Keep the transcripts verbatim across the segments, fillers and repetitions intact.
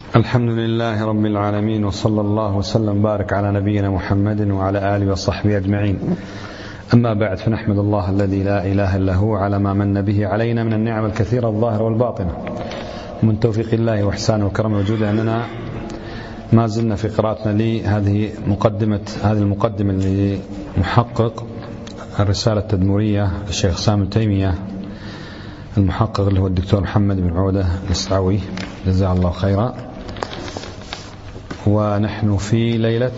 الحمد لله رب العالمين، وصلى الله وسلم بارك على نبينا محمد وعلى آله وصحبه أجمعين. أما بعد، فنحمد الله الذي لا إله إلا هو على ما من به علينا من النعم الكثيرة الظاهرة والباطنة، ومن توفيق الله وإحسانه وكرمه وجوده أننا ما زلنا في قراءتنا لهذه مقدمة هذه المقدمة لمحقق الرسالة التدمرية الشيخ سامي تيمية، المحقق اللي هو الدكتور محمد بن عودة الإسعوي جزاه الله خيرا. ونحن في ليلة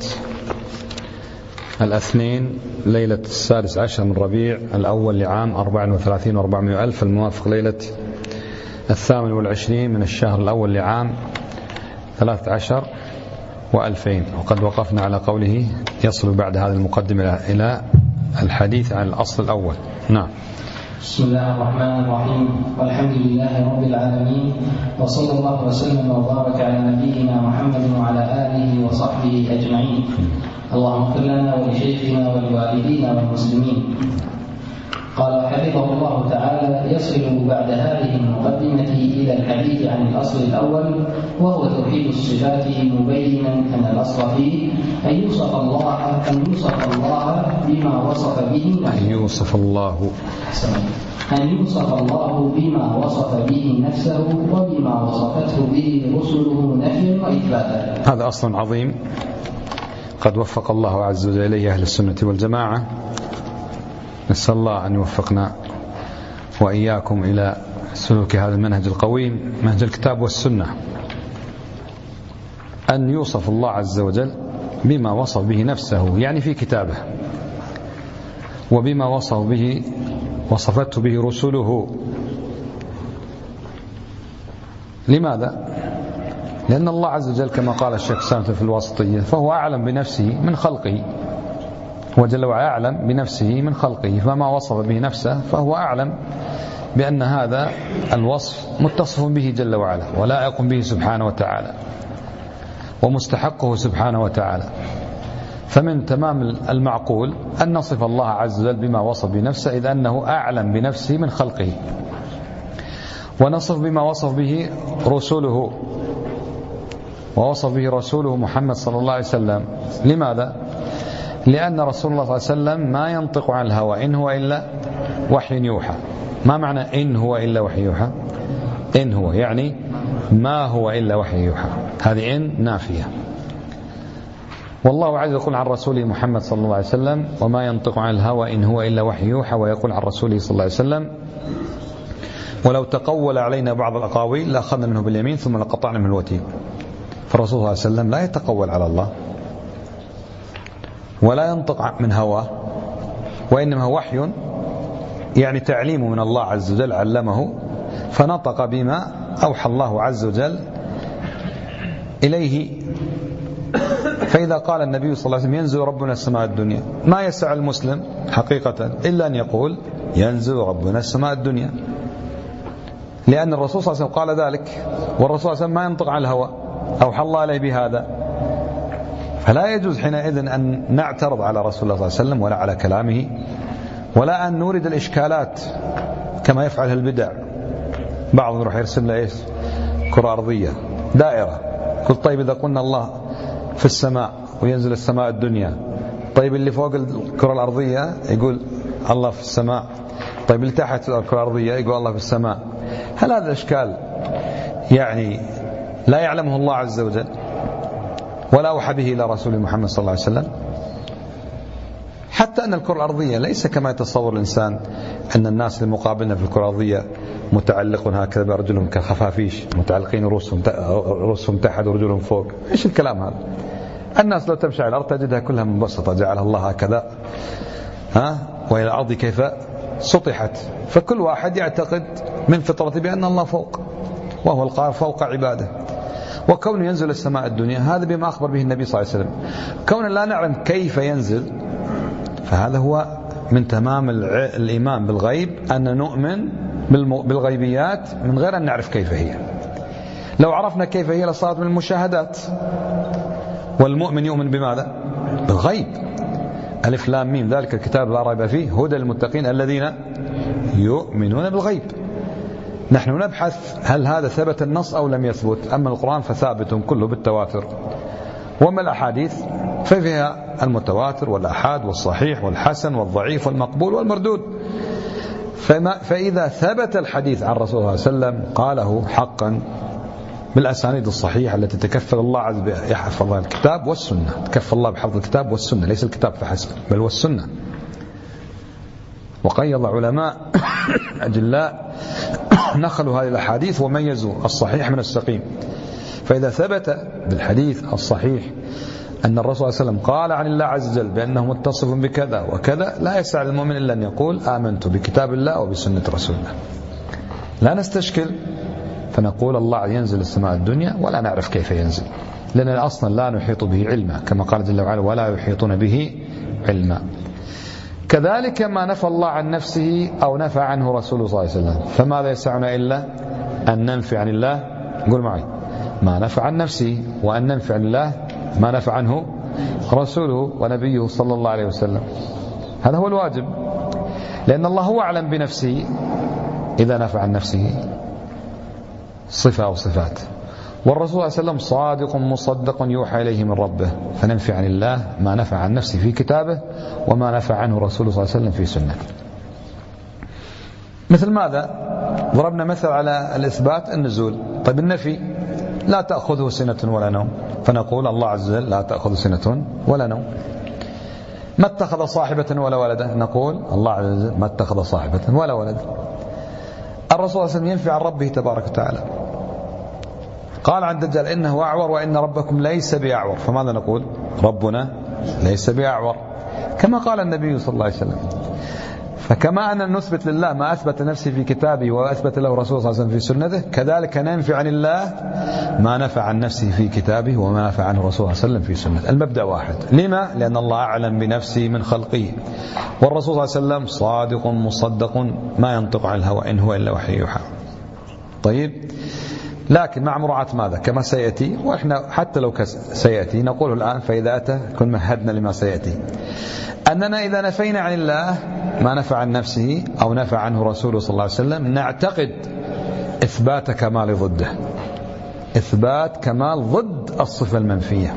الاثنين، ليلة السادس عشر من ربيع الأول لعام أربع وثلاثين وأربعمائة ألف، الموافق ليلة الثامن والعشرين من الشهر الأول لعام ثلاثة عشر وألفين. وقد وقفنا على قوله يصل بعد هذه المقدمة إلى الحديث عن الأصل الأول. نعم. بسم الله الرحمن الرحيم، والحمد لله رب العالمين، وصلى الله وسلم وبارك على نبينا محمد وعلى آله وصحبه أجمعين. اللهم اغفر لنا ولشيخنا ولوالدينا والمسلمين. قال حفظه الله تعالى: يصل بعد هذه المقدمة إلى الحديث عن الأصل الأول، وهو توحيد الصفات، مبينا أن الأصل فيه أن يوصف الله أن يوصف الله بما وصف به نفسه. أن يوصف الله أن يوصف الله بما وصف به نفسه وبما وصفته به رسله نفيا وإثباتا. هذا أصل عظيم قد وفق الله عز وجل إليه أهل السنة والجماعة. نسأل الله أن يوفقنا وإياكم إلى سلوك هذا المنهج القويم، منهج الكتاب والسنة. أن يوصف الله عز وجل بما وصف به نفسه، يعني في كتابه، وبما وصف به وصفته به رسله. لماذا؟ لأن الله عز وجل كما قال الشيخ سامي في الواسطية فهو أعلم بنفسه من خلقه، وجل وعلا أعلم بنفسه من خلقه، فما وصف به نفسه فهو أعلم بأن هذا الوصف متصف به جل وعلا ولائق به سبحانه وتعالى ومستحقه سبحانه وتعالى. فمن تمام المعقول أن نصف الله عز وجل بما وصف بنفسه، إذ أنه أعلم بنفسه من خلقه، ونصف بما وصف به رسوله، ووصف به رسوله محمد صلى الله عليه وسلم. لماذا؟ لأن رسول الله صلى الله عليه وسلم ما ينطق عن الهوى، إن هو إلا وحي يوحى. ما معنى إن هو إلا وحي يوحى؟ إن هو يعني ما هو إلا وحي يوحى، هذه إن نافية. والله عز وجل يقول عن رسوله محمد صلى الله عليه وسلم: وما ينطق عن الهوى إن هو إلا وحي يوحى. ويقول عن رسوله صلى الله عليه وسلم: ولو تقول علينا بعض الأقاويل لأخذنا منه باليمين ثم لقطعنا منه الوتين. فالرسول صلى الله عليه وسلم لا يتقول على الله ولا ينطق من هواه، وإنما وحي، يعني تعليم من الله عز وجل، علمه فنطق بما أوحى الله عز وجل إليه. فإذا قال النبي صلى الله عليه وسلم: ينزل ربنا السماء الدنيا، ما يسع المسلم حقيقة إلا أن يقول: ينزل ربنا السماء الدنيا، لأن الرسول صلى الله عليه وسلم قال ذلك، والرسول صلى الله عليه وسلم ما ينطق عن الهوى، أوحى الله عليه بهذا. فلا يجوز حينئذ أن نعترض على رسول الله صلى الله عليه وسلم ولا على كلامه، ولا أن نورد الإشكالات كما يفعلها البدع. بعض يروح يرسم له إيش؟ كرة أرضية، دائرة. قل طيب إذا قلنا الله في السماء وينزل السماء الدنيا، طيب اللي فوق الكرة الأرضية يقول الله في السماء، طيب اللي تحت الكرة الأرضية يقول الله في السماء. هل هذا الإشكال يعني لا يعلمه الله عز وجل ولا أوحى به إلى رسول محمد صلى الله عليه وسلم؟ حتى أن الكرة الأرضية ليس كما يتصور الإنسان أن الناس المقابلنا في الكرة الأرضية متعلقون هكذا بأرجلهم كخفافيش، متعلقين رؤوسهم رؤوسهم تحت ورجلهم فوق. إيش الكلام هذا؟ الناس لو تمشي على الأرض تجدها كلها منبسطة، جعلها الله هكذا، ها، وإلى الأرض كيف سطحت. فكل واحد يعتقد من فطرته بأن الله فوق، وهو القاهر فوق عباده. وكون ينزل السماء الدنيا هذا بما أخبر به النبي صلى الله عليه وسلم. كون لا نعلم كيف ينزل فهذا هو من تمام الإيمان بالغيب، أن نؤمن بالغيبيات من غير أن نعرف كيف هي. لو عرفنا كيف هي لصارت من المشاهدات. والمؤمن يؤمن بماذا؟ بالغيب. ألف لام ميم ذلك الكتاب لا ريب فيه هدى للمتقين الذين يؤمنون بالغيب. نحن نبحث هل هذا ثبت النص أو لم يثبت. أما القرآن فثابت كله بالتواتر، وما الأحاديث ففيها المتواتر والأحاد والصحيح والحسن والضعيف والمقبول والمردود. فما فإذا ثبت الحديث عن رسول الله صلى الله عليه وسلم قاله حقا بالأسانيد الصحيحة التي تكفل الله عز وجل يحفظ الكتاب والسنة، تكفل الله بحفظ الكتاب والسنة، ليس الكتاب فحسب بل والسنة. وقيض علماء أجلاء نقلوا هذه الأحاديث وميزوا الصحيح من السقيم. فإذا ثبت بالحديث الصحيح أن الرسول صلى الله عليه وسلم قال عن الله عز وجل بأنه متصف بكذا وكذا، لا يسع المؤمن إلا أن يقول آمنت بكتاب الله وبسنة رسول الله. لا نستشكل فنقول الله ينزل السماء الدنيا ولا نعرف كيف ينزل، لأن أصلا لا نحيط به علما، كما قال جل وعلا ولا يحيطون به علما. كذلك ما نفى الله عن نفسه أو نفى عنه رسوله صلى الله عليه وسلم، فماذا يسعنا إلا أن ننفي عن الله، قول معي، ما نفى عن نفسه، وأن ننفي عن الله ما نفى عنه رسوله ونبيه صلى الله عليه وسلم. هذا هو الواجب، لأن الله هو أعلم بنفسه إذا نفى عن نفسه صفة أو صفات، والرسول صلى الله عليه وسلم صادق مصدق يوحى إليه من ربه، فننفي عن الله ما نفى عن نفسه في كتابه وما نفى عنه رسوله صلى الله عليه وسلم في سنته. مثل ماذا؟ ضربنا مثل على الإثبات النزول. طيب النفي لا تأخذه سنة ولا نوم، فنقول الله عز وجل لا تأخذ سنة ولا نوم. ما اتخذ صاحبة ولا ولدا، نقول الله عز وجل ما اتخذ صاحبة ولا ولدا. الرسول صلى الله عليه وسلم ينفي عن ربه تبارك وتعالى، قال عن الدجال إنه أعور وإن ربكم ليس بأعور، فماذا نقول؟ ربنا ليس بأعور، كما قال النبي صلى الله عليه وسلم. فكما أن نثبت لله ما أثبت نفسه في كتابه وأثبت له رسول صلى الله عليه وسلم في سنته، كذلك ننفي عن الله ما نفى عن نفسه في كتابه وما نفى عنه رسول الله صلى الله عليه وسلم في سنته. المبدأ واحد. لما؟ لأن الله أعلم بنفسه من خلقه، والرسول صلى الله عليه وسلم صادق مصدق ما ينطق عن الهوى إن هو إلا وحي يوحى. طيب، لكن مع مراعاة ماذا؟ كما سيأتي، وإحنا حتى لو سيأتي نقوله الآن فإذا أتى كن مهدنا لما سيأتي، أننا إذا نفينا عن الله ما نفى عن نفسه أو نفى عنه رسوله صلى الله عليه وسلم نعتقد إثبات كمال ضده، إثبات كمال ضد الصفة المنفية.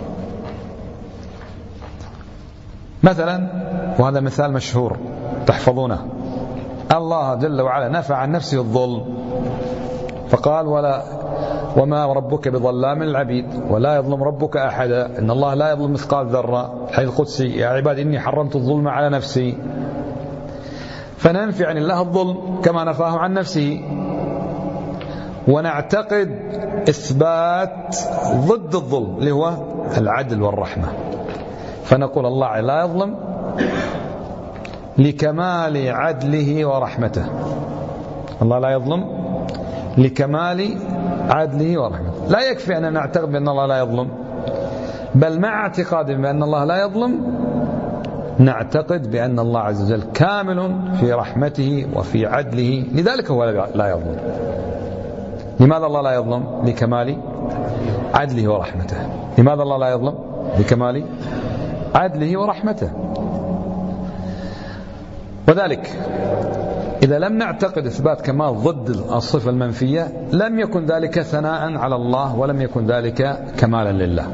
مثلا، وهذا مثال مشهور تحفظونه، الله جل وعلا نفى عن نفسه الظلم، فقال ولا وما ربك بظلام للعبيد ولا يظلم ربك أحدا، إن الله لا يظلم مثقال ذرة، حيث القدسي يا عباد إني حرمت الظلم على نفسي. فننفي عن الله الظلم كما نفاه عن نفسه، ونعتقد إثبات ضد الظلم اللي هو العدل والرحمة، فنقول الله لا يظلم لكمال عدله ورحمته، الله لا يظلم لكمال عدله ورحمته. لا يكفي أن نعتقد بأن الله لا يظلم، بل مع اعتقاد بأن الله لا يظلم نعتقد بأن الله عز وجل كامل في رحمته وفي عدله، لذلك هو لا يظلم. لماذا الله لا يظلم؟ لكمال عدله ورحمته. لماذا الله لا يظلم؟ لكمال عدله ورحمته. وذلك إذا لم نعتقد إثبات كمال ضد الصفة المنفية لم يكن ذلك ثناء على الله ولم يكن ذلك كمالا لله.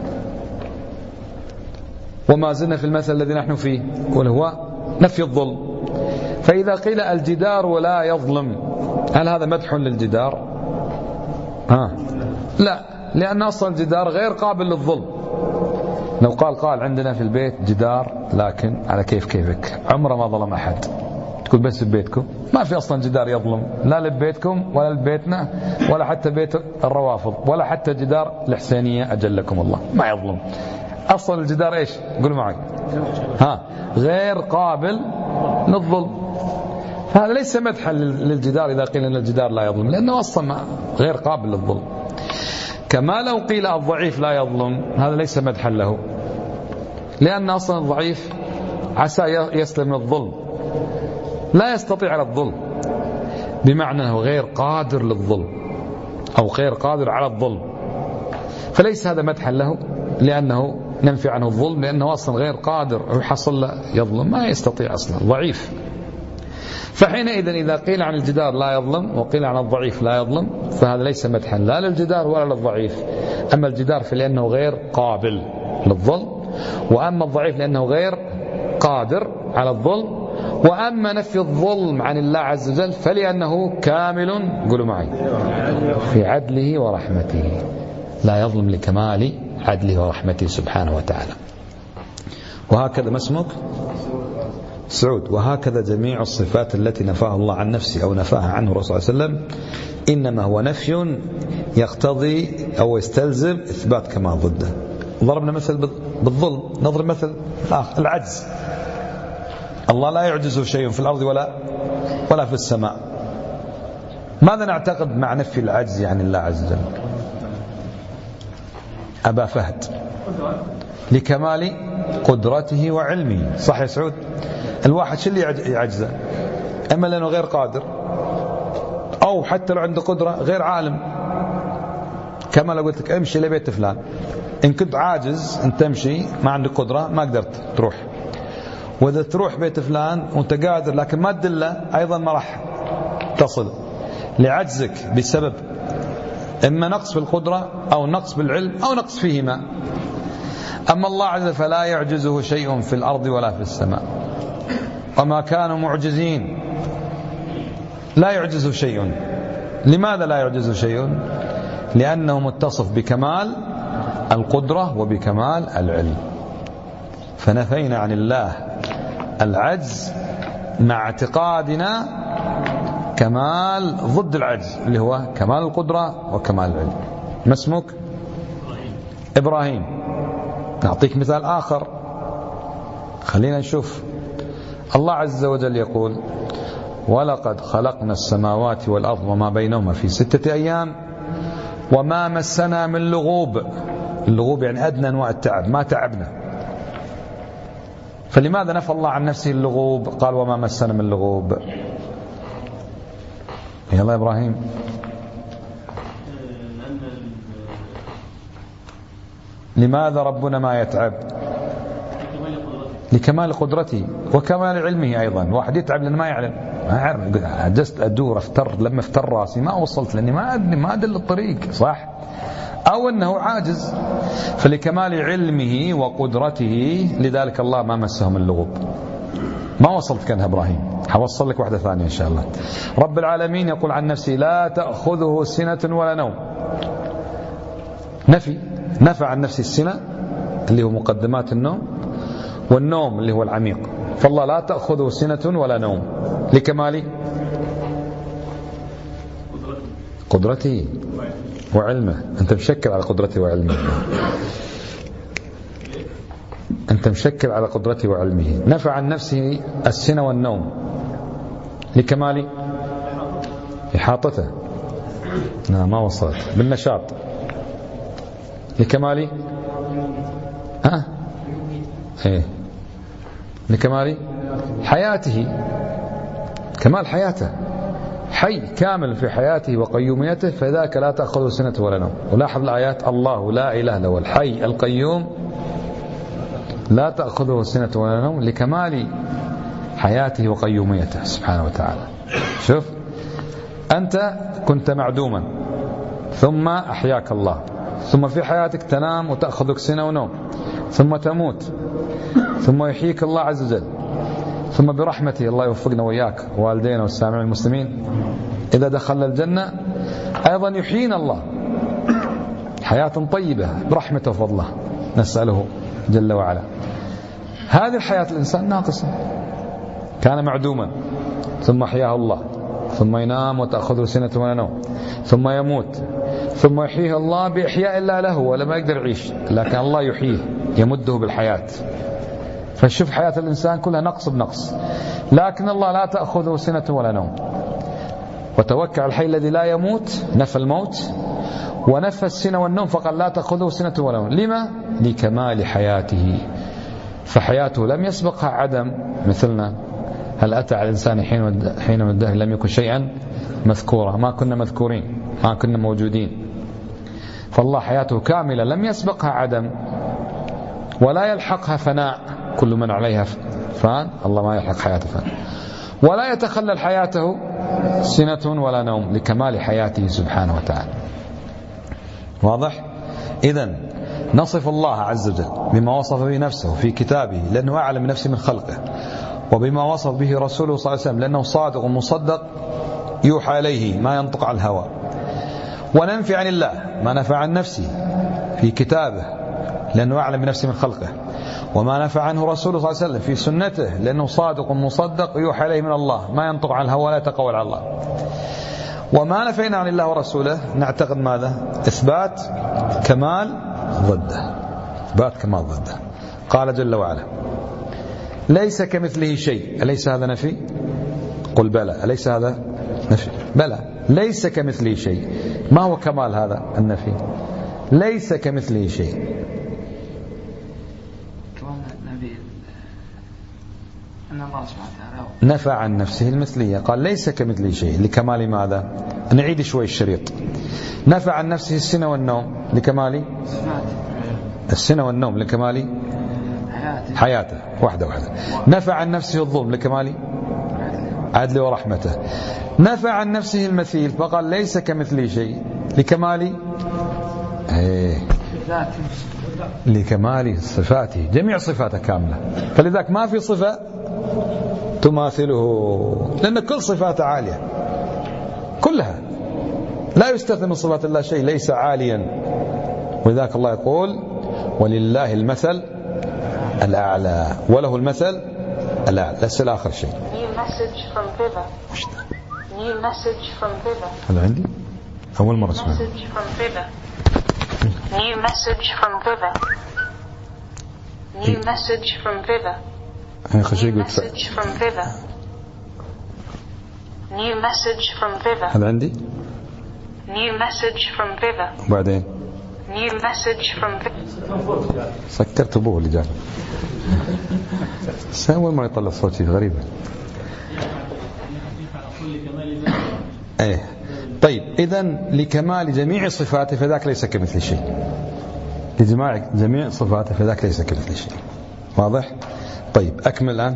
وما زلنا في المثل الذي نحن فيه وهو نفي الظلم. فإذا قيل الجدار ولا يظلم، هل هذا مدح للجدار؟ ها لا، لأن أصلا الجدار غير قابل للظلم. لو قال قال عندنا في البيت جدار لكن على كيف كيفك، عمره ما ظلم أحد، تقول بس ببيتكم، ما في أصلا جدار يظلم لا لبيتكم ولا لبيتنا ولا حتى بيت الروافض ولا حتى جدار الحسينية أجلكم الله، ما يظلم أصلا الجدار. إيش قولوا معي؟ ها غير قابل للظلم. فهذا ليس مدحا للجدار إذا قيل أن الجدار لا يظلم، لأنه أصلا غير قابل للظلم. كما لو قيل الضعيف لا يظلم، هذا ليس مدحا له، لأن أصلا الضعيف عسى يسلم من الظلم، لا يستطيع على الظلم، بمعنى أنه غير قادر للظلم أو غير قادر على الظلم، فليس هذا مدحا له، لأنه ننفي عنه الظلم، لأنه أصلا غير قادر يحصل له يظلم، ما يستطيع أصلا ضعيف. فحينئذ إذا قيل عن الجدار لا يظلم وقيل عن الضعيف لا يظلم فهذا ليس مدحا لا للجدار ولا للضعيف. أما الجدار فلأنه غير قابل للظلم، وأما الضعيف لأنه غير قادر على الظلم، وأما نفي الظلم عن الله عز وجل فلأنه كامل، قولوا معي، في عدله ورحمته، لا يظلم لكمال عدله ورحمته سبحانه وتعالى. وهكذا ما اسمك؟ سعود. وهكذا جميع الصفات التي نفاها الله عن نفسه أو نفاها عنه الرسول صلى الله عليه وسلم إنما هو نفي يقتضي أو يستلزم إثبات كمال ضده. ضربنا مثل بالظلم، نضرب مثل العجز. الله لا يعجزه شيء في الأرض ولا ولا في السماء. ماذا نعتقد مع نفي العجز عن الله عز وجل؟ أبا فهد لكمال قدرته وعلمه. صح يا سعود؟ الواحد شو اللي يعجزه؟ أما لأنه غير قادر، أو حتى لو عنده قدرة غير عالم. كما لو قلت لك امشي لبيت فلان، إن كنت عاجز أن تمشي ما عندك قدرة ما قدرت تروح، وإذا تروح بيت فلان وأنت قادر لكن ما تدله أيضا ما راح تصل لعجزك بسبب إما نقص في القدرة أو نقص بالعلم أو نقص فيهما. أما الله عز وجل فلا يعجزه شيء في الأرض ولا في السماء، وما كانوا معجزين، لا يعجزه شيء. لماذا لا يعجزه شيء؟ لأنه متصف بكمال القدرة وبكمال العلم. فنفينا عن الله العجز مع اعتقادنا كمال ضد العجز اللي هو كمال القدرة وكمال العلم. ما اسمك؟ إبراهيم. نعطيك مثال آخر، خلينا نشوف. الله عز وجل يقول ولقد خلقنا السماوات والأرض وما بينهما في ستة أيام وما مسنا من لغوب. اللغوب يعني أدنى أنواع التعب، ما تعبنا. فلماذا نفى الله عن نفسه اللغوب؟ قال وما مسنا من لغوب. يلا إبراهيم. لماذا ربنا ما يتعب؟ لكمال قدرته وكمال علمه أيضا. واحد يتعب لأنه ما يعلم، ما يعرف، عجزت أدور افتر، لما افتر راسي ما وصلت لأني ما أدري ما أدل الطريق، صح؟ أو أنه عاجز. فلكمال علمه وقدرته لذلك الله ما مسهم اللغوب. ما وصلت كانها إبراهيم، حوصل لك واحدة ثانية إن شاء الله. رب العالمين يقول عن نفسه لا تأخذه سنة ولا نوم. نفي، نفى عن نفسه السنة اللي هو مقدمات النوم، والنوم اللي هو العميق. فالله لا تأخذه سنة ولا نوم لكمال قدرته وعلمه. أنت مشكل على قدرته وعلمه، أنت مشكل على قدرته وعلمه. نفى عن نفسه السنة والنوم لكمال إحاطته. لا ما وصلت. بالنشاط لكمال ها إيه لكمال حياته، كمال حياته، حي كامل في حياته وقيوميته، فذاك لا تأخذه سنة ولا نوم. ولاحظ الآيات الله لا إله إلا هو الحي القيوم لا تأخذه سنة ولا نوم لكمال حياته وقيوميته سبحانه وتعالى. شوف، أنت كنت معدوما ثم أحياك الله، ثم في حياتك تنام وتأخذك سنة ونوم، ثم تموت، ثم يحييك الله عز وجل، ثم برحمته الله يوفقنا وإياك والدينا والسامعين المسلمين إذا دخلنا الجنة أيضا يحيينا الله حياة طيبة برحمته وفضله، نسأله جل وعلا. هذه الحياة الإنسان ناقصة، كان معدوما ثم أحياه الله، ثم ينام وتأخذه سنة ولا نوم، ثم يموت، ثم يحييه الله بإحياء الله له ولا ما يقدر يعيش، لكن الله يحييه يمده بالحياة. فشوف حياة الإنسان كلها نقص بنقص، لكن الله لا تأخذه سنة ولا نوم. وتوكل على الحي الذي لا يموت، نفى الموت ونفى السنة والنوم، فقال لا تأخذه سنة ولا نوم. لما؟ لكمال حياته، فحياته لم يسبقها عدم مثلنا. هل أتى على الإنسان حين من الدهر لم يكن شيئا مذكورا؟ ما كنا مذكورين، ما كنا موجودين. فالله حياته كاملة لم يسبقها عدم ولا يلحقها فناء. كل من عليها فان، الله ما يلحق حياته فان. ولا يتخلل حياته سنة ولا نوم لكمال حياته سبحانه وتعالى. واضح؟ إذن نصف الله عز وجل بما وصف به نفسه في كتابه لأنه أعلم نفسه من خلقه، وبما وصف به رسوله صلى الله عليه وسلم لأنه صادق مصدق يوحى إليه ما ينطق عن الهوى، وننفي عن الله ما نفى عن نفسه في كتابه لأنه أعلم بنفسه من خلقه، وما نفى عنه رسوله صلى الله عليه وسلم في سنته لأنه صادق مصدق يوحى إليه من الله ما ينطق عن الهوى لا يتقول على الله. وما نفينا عن الله ورسوله نعتقد ماذا؟ إثبات كمال ضده، إثبات كمال ضده. قال جل وعلا ليس كمثله شيء، أليس هذا نفي؟ قل بلى، أليس هذا نفي؟ بلى، ليس كمثله شيء. ما هو كمال هذا النفي؟ ليس كمثله شيء. نفى عن نفسه المثلية، قال ليس كمثله شيء لكمال ماذا؟ نعيد شوي الشريط. نفى عن نفسه السنة والنوم لكمال السنة والنوم لكمال حياته واحدة واحدة. نفى عن نفسه الظلم لكمال عدله ورحمته. نفى عن نفسه المثيل فقال ليس كمثله شيء لكمال ايه لكمال صفاته، جميع صفاته كاملة، فلذلك ما في صفة تماثله لأن كل صفاته عالية كلها، لا يستثنى من صفات الله شيء ليس عاليا. ولذلك الله يقول ولله المثل الأعلى، وله المثل الأعلى. ليس الآخر شيء. هذا عندي أول مرة اسمع. New message from Viva. New message from Viva. New message from Viva. New message from Viva. هذا عندي. New message from Viva. وبعدين. New message from Viva. سكرت أبوه اللي جاء. أول ما يطلع صوتي غريبة. إيه. طيب إذن لكمال جميع صفاته فذاك ليس كمثل شيء. لجماع جميع صفاته فذاك ليس كمثل شيء. واضح؟ طيب أكمل الآن.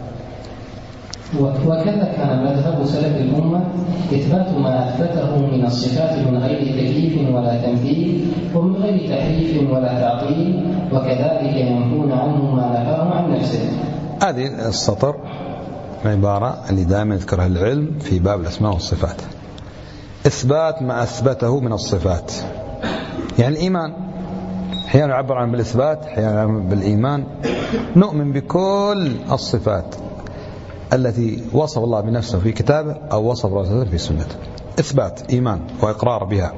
وكذا كان مذهب سلف الأمة إثبات ما أثبته من الصفات من غير تكييف ولا تمثيل ومن غير تحريف ولا تعطيل، وكذلك ينفون عنه ما نفاه عن نفسه. هذه السطر عبارة اللي دائما يذكرها العلم في باب الأسماء والصفات. إثبات ما أثبته من الصفات، يعني الإيمان أحيانا يعبر عنه بالإثبات أحيانا يعبر بالإيمان. نؤمن بكل الصفات التي وصف الله بنفسه في كتابه أو وصف رسوله في سنته، إثبات إيمان وإقرار بها.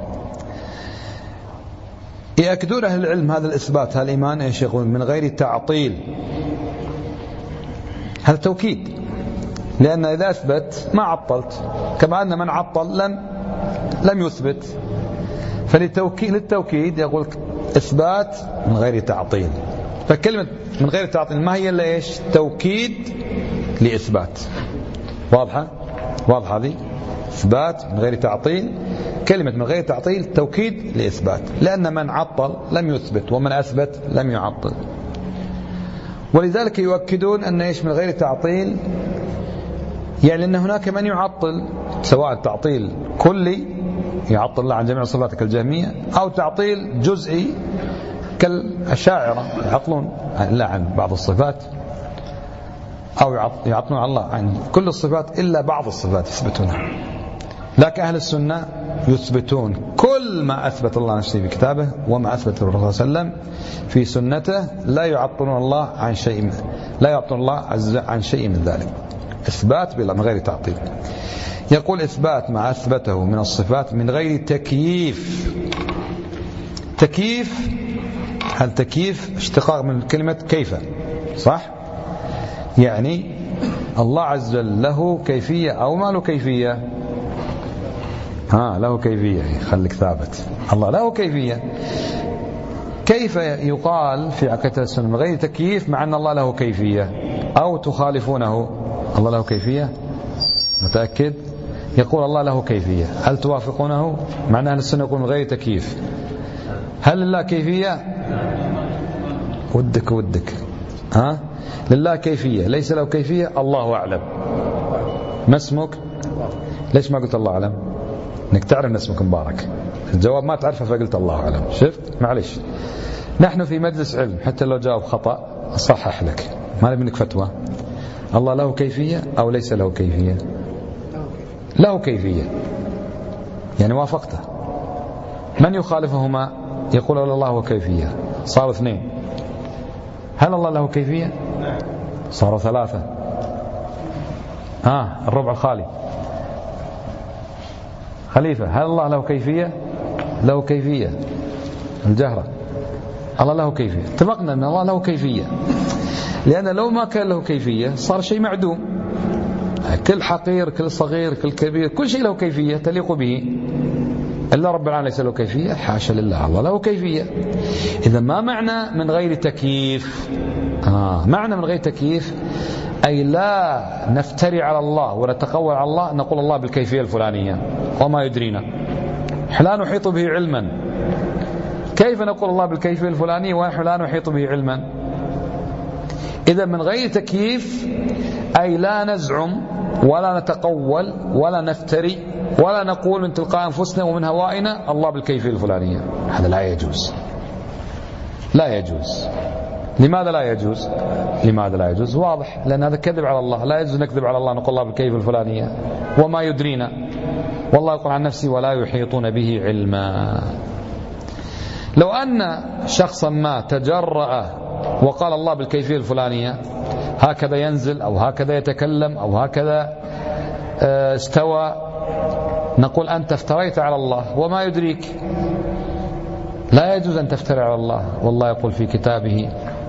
يأكدون أهل العلم هذا الإثبات هذا الإيمان إيش يقول؟ من غير تعطيل. هذا توكيد، لأن إذا أثبت ما عطلت، كما أن من عطل لم لم يثبت. فللتوكيد للتوكيد يقول إثبات من غير تعطيل. فكلمة من غير تعطيل ما هي إلا إيش؟ توكيد لإثبات. واضحة؟ واضحة هذه؟ إثبات من غير تعطيل، كلمة من غير تعطيل توكيد لإثبات، لأن من عطل لم يثبت ومن أثبت لم يعطل. ولذلك يؤكدون أن إيش من غير تعطيل، يعني أن هناك من يعطل سواء تعطيل كلي يعطل الله عن جميع صفاته كالجهمية، أو تعطيل جزئي كالأشاعرة يعطلون الله عن بعض الصفات، أو يعطلون على الله عن كل الصفات إلا بعض الصفات يثبتونها. لكن أهل السنة يثبتون كل ما أثبت الله نفسه في كتابه وما أثبت الرسول صلى الله عليه وسلم في سنته، لا يعطلون الله عن شيء من لا يعطلون الله عز عن شيء من ذلك. إثبات بلا من غير تعطيل. يقول إثبات ما أثبته من الصفات من غير تكييف. تكييف، هل تكييف اشتقاق من كلمة كيف، صح؟ يعني الله عز وجل له كيفية أو ما له كيفية؟ ها له كيفية، خليك ثابت. الله له كيفية. كيف يقال في عقيدة السنة من غير تكييف مع أن الله له كيفية؟ أو تخالفونه؟ الله له كيفية؟ متأكد؟ يقول الله له كيفية، هل توافقونه؟ مع أن أهل السنة يقول من غير تكييف. هل لله كيفية؟ ودك ودك ها لله كيفية، ليس له كيفية، الله أعلم. ما اسمك؟ ليش ما قلت الله أعلم؟ انك تعرف ان اسمك مبارك. الجواب ما تعرفه فقلت الله أعلم. شفت؟ معلش، نحن في مجلس علم، حتى لو جاوب خطأ أصحح لك، ما نبي منك فتوى. الله له كيفية أو ليس له كيفية؟ له كيفية، يعني وافقته. من يخالفهما يقول الله هو كيفية، صاروا اثنين. هل الله له كيفية؟ صاروا ثلاثة. آه الربع الخالي خليفة، هل الله له كيفية؟ له كيفية الجهرة. الله له كيفية، اتفقنا أن الله له كيفية، لأن لو ما كان له كيفية صار شيء معدوم. كل حقير كل صغير كل كبير كل شيء له كيفية تليق به، إلا رب العالمين ليس له كيفية، حاشا لله، الله له كيفية. إذا ما معنى من غير تكييف؟ آه معنى من غير تكييف أي لا نفتري على الله ونتقول على الله نقول الله بالكيفية الفلانية وما يدرينا، لا نحيط به علما. كيف نقول الله بالكيفية الفلانية ونحن لا نحيط به علما؟ إذا من غير تكييف أي لا نزعم ولا نتقول ولا نفتري ولا نقول من تلقاء أنفسنا ومن هوائنا الله بالكيفية الفلانية. هذا لا يجوز، لا يجوز. لماذا لا يجوز؟ لماذا لا يجوز؟ واضح، لأن هذا كذب على الله. لا يجوز نكذب على الله نقول الله بالكيفية الفلانية وما يدرينا، والله يقول عن نفسه ولا يحيطون به علما. لو أن شخصا ما تجرأ وقال الله بالكيفية الفلانية، هكذا ينزل أو هكذا يتكلم أو هكذا استوى، نقول أنت افتريت على الله وما يدريك. لا يجوز أن تفتري على الله، والله يقول في كتابه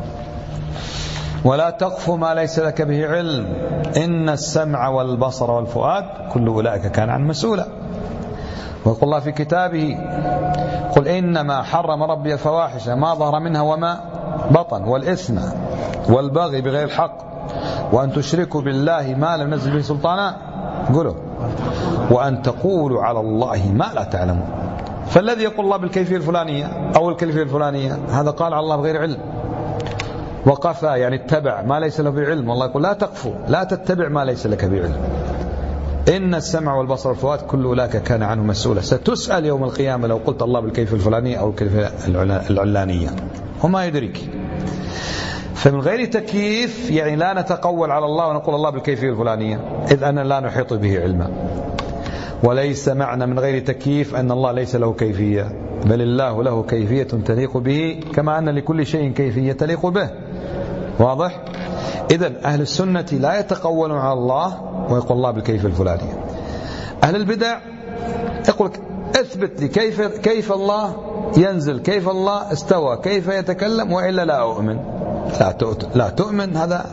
ولا تقف ما ليس لك به علم إن السمع والبصر والفؤاد كل أولئك كان عن مسؤولا. ويقول الله في كتابه قل إنما حرم ربي الفواحش ما ظهر منها وما بطن والإثم والبغي بغير الحق وأن تشركوا بالله ما لم ينزل به سلطانا قولوا وأن تقولوا على الله ما لا تعلمون. فالذي يقول الله بالكيفية الفلانية أو الكيفية الفلانية هذا قال على الله بغير علم، وقفا يعني اتبع ما ليس له بعلم. والله يقول لا تقفوا، لا تتبع ما ليس لك بعلم إن السمع والبصر والفؤاد كل أولئك كان عنه مسؤولا. ستسأل يوم القيامة لو قلت الله بالكيفية الفلانية أو الكيفية العلانية وما يدريك. فمن غير تكييف يعني لا نتقول على الله ونقول الله بالكيفية الفلانية إذ أننا لا نحيط به علما. وليس معنى من غير تكييف أن الله ليس له كيفية، بل الله له كيفية تليق به كما أن لكل شيء كيفية تليق به. واضح؟ إذن أهل السنة لا يتقولون على الله ويقول الله بالكيفية الفلانية. أهل البدع يقول اثبت لي كيف كيف الله ينزل، كيف الله استوى، كيف يتكلم، وإلا لا أؤمن. لا لا تؤمن، هذا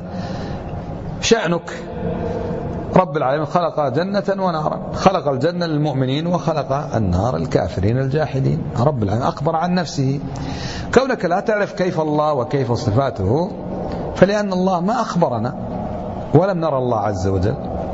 شأنك. رب العالمين خلق جنة ونارا، خلق الجنة للمؤمنين وخلق النار الكافرين الجاحدين. رب العالمين أخبر عن نفسه. كونك لا تعرف كيف الله وكيف صفاته فلأن الله ما أخبرنا ولم نرى الله عز وجل،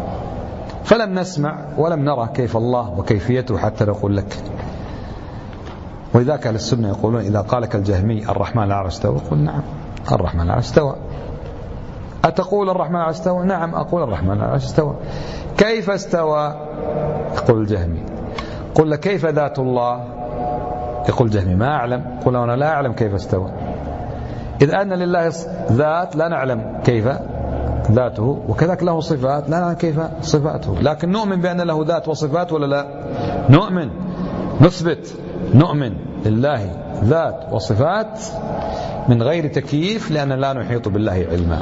فلم نسمع ولم نرى كيف الله وكيفيته حتى نقول لك. ولذلك أهل السنة يقولون إذا قالك الجهمي الرحمن على العرش استوى قل نعم الرحمن على العرش استوى. أتقول الرحمن على العرش استوى؟ نعم أقول الرحمن على العرش استوى. كيف استوى؟ يقول الجهمي. قل له كيف ذات الله؟ يقول الجهمي ما أعلم. قل أنا لا أعلم كيف استوى. إذ أن لله ذات لا نعلم كيف ذاته، وكذلك له صفات لا نعلم كيف صفاته، لكن نؤمن بأن له ذات وصفات ولا لا؟ نؤمن، نثبت، نؤمن لله ذات وصفات من غير تكييف لأن لا نحيط بالله علما.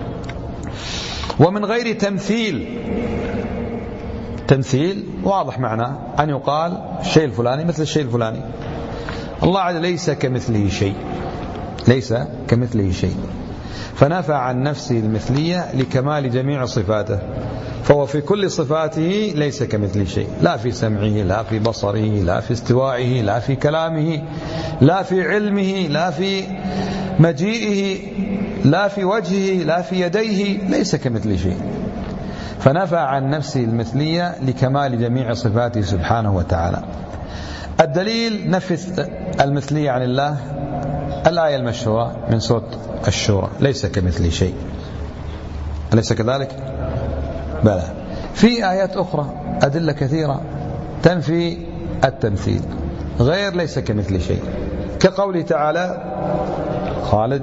ومن غير تمثيل. تمثيل واضح معناه أن يقال الشيء الفلاني مثل الشيء الفلاني. الله عز ليس كمثله شيء، ليس كمثله شيء، فنفى عن نفسه المثلية لكمال جميع صفاته، فهو في كل صفاته ليس كمثله شيء، لا في سمعه لا في بصره لا في استوائه لا في كلامه لا في علمه لا في مجيئه لا في وجهه لا في يديه، ليس كمثله شيء. فنفى عن نفسه المثلية لكمال جميع صفاته سبحانه وتعالى. الدليل نفي المثلية عن الله الآية المشهورة من سورة الشورى ليس كمثله شيء. أليس كذلك؟ بلى. في آيات أخرى أدلة كثيرة تنفي التمثيل، غير ليس كمثل شيء، كقوله تعالى خالد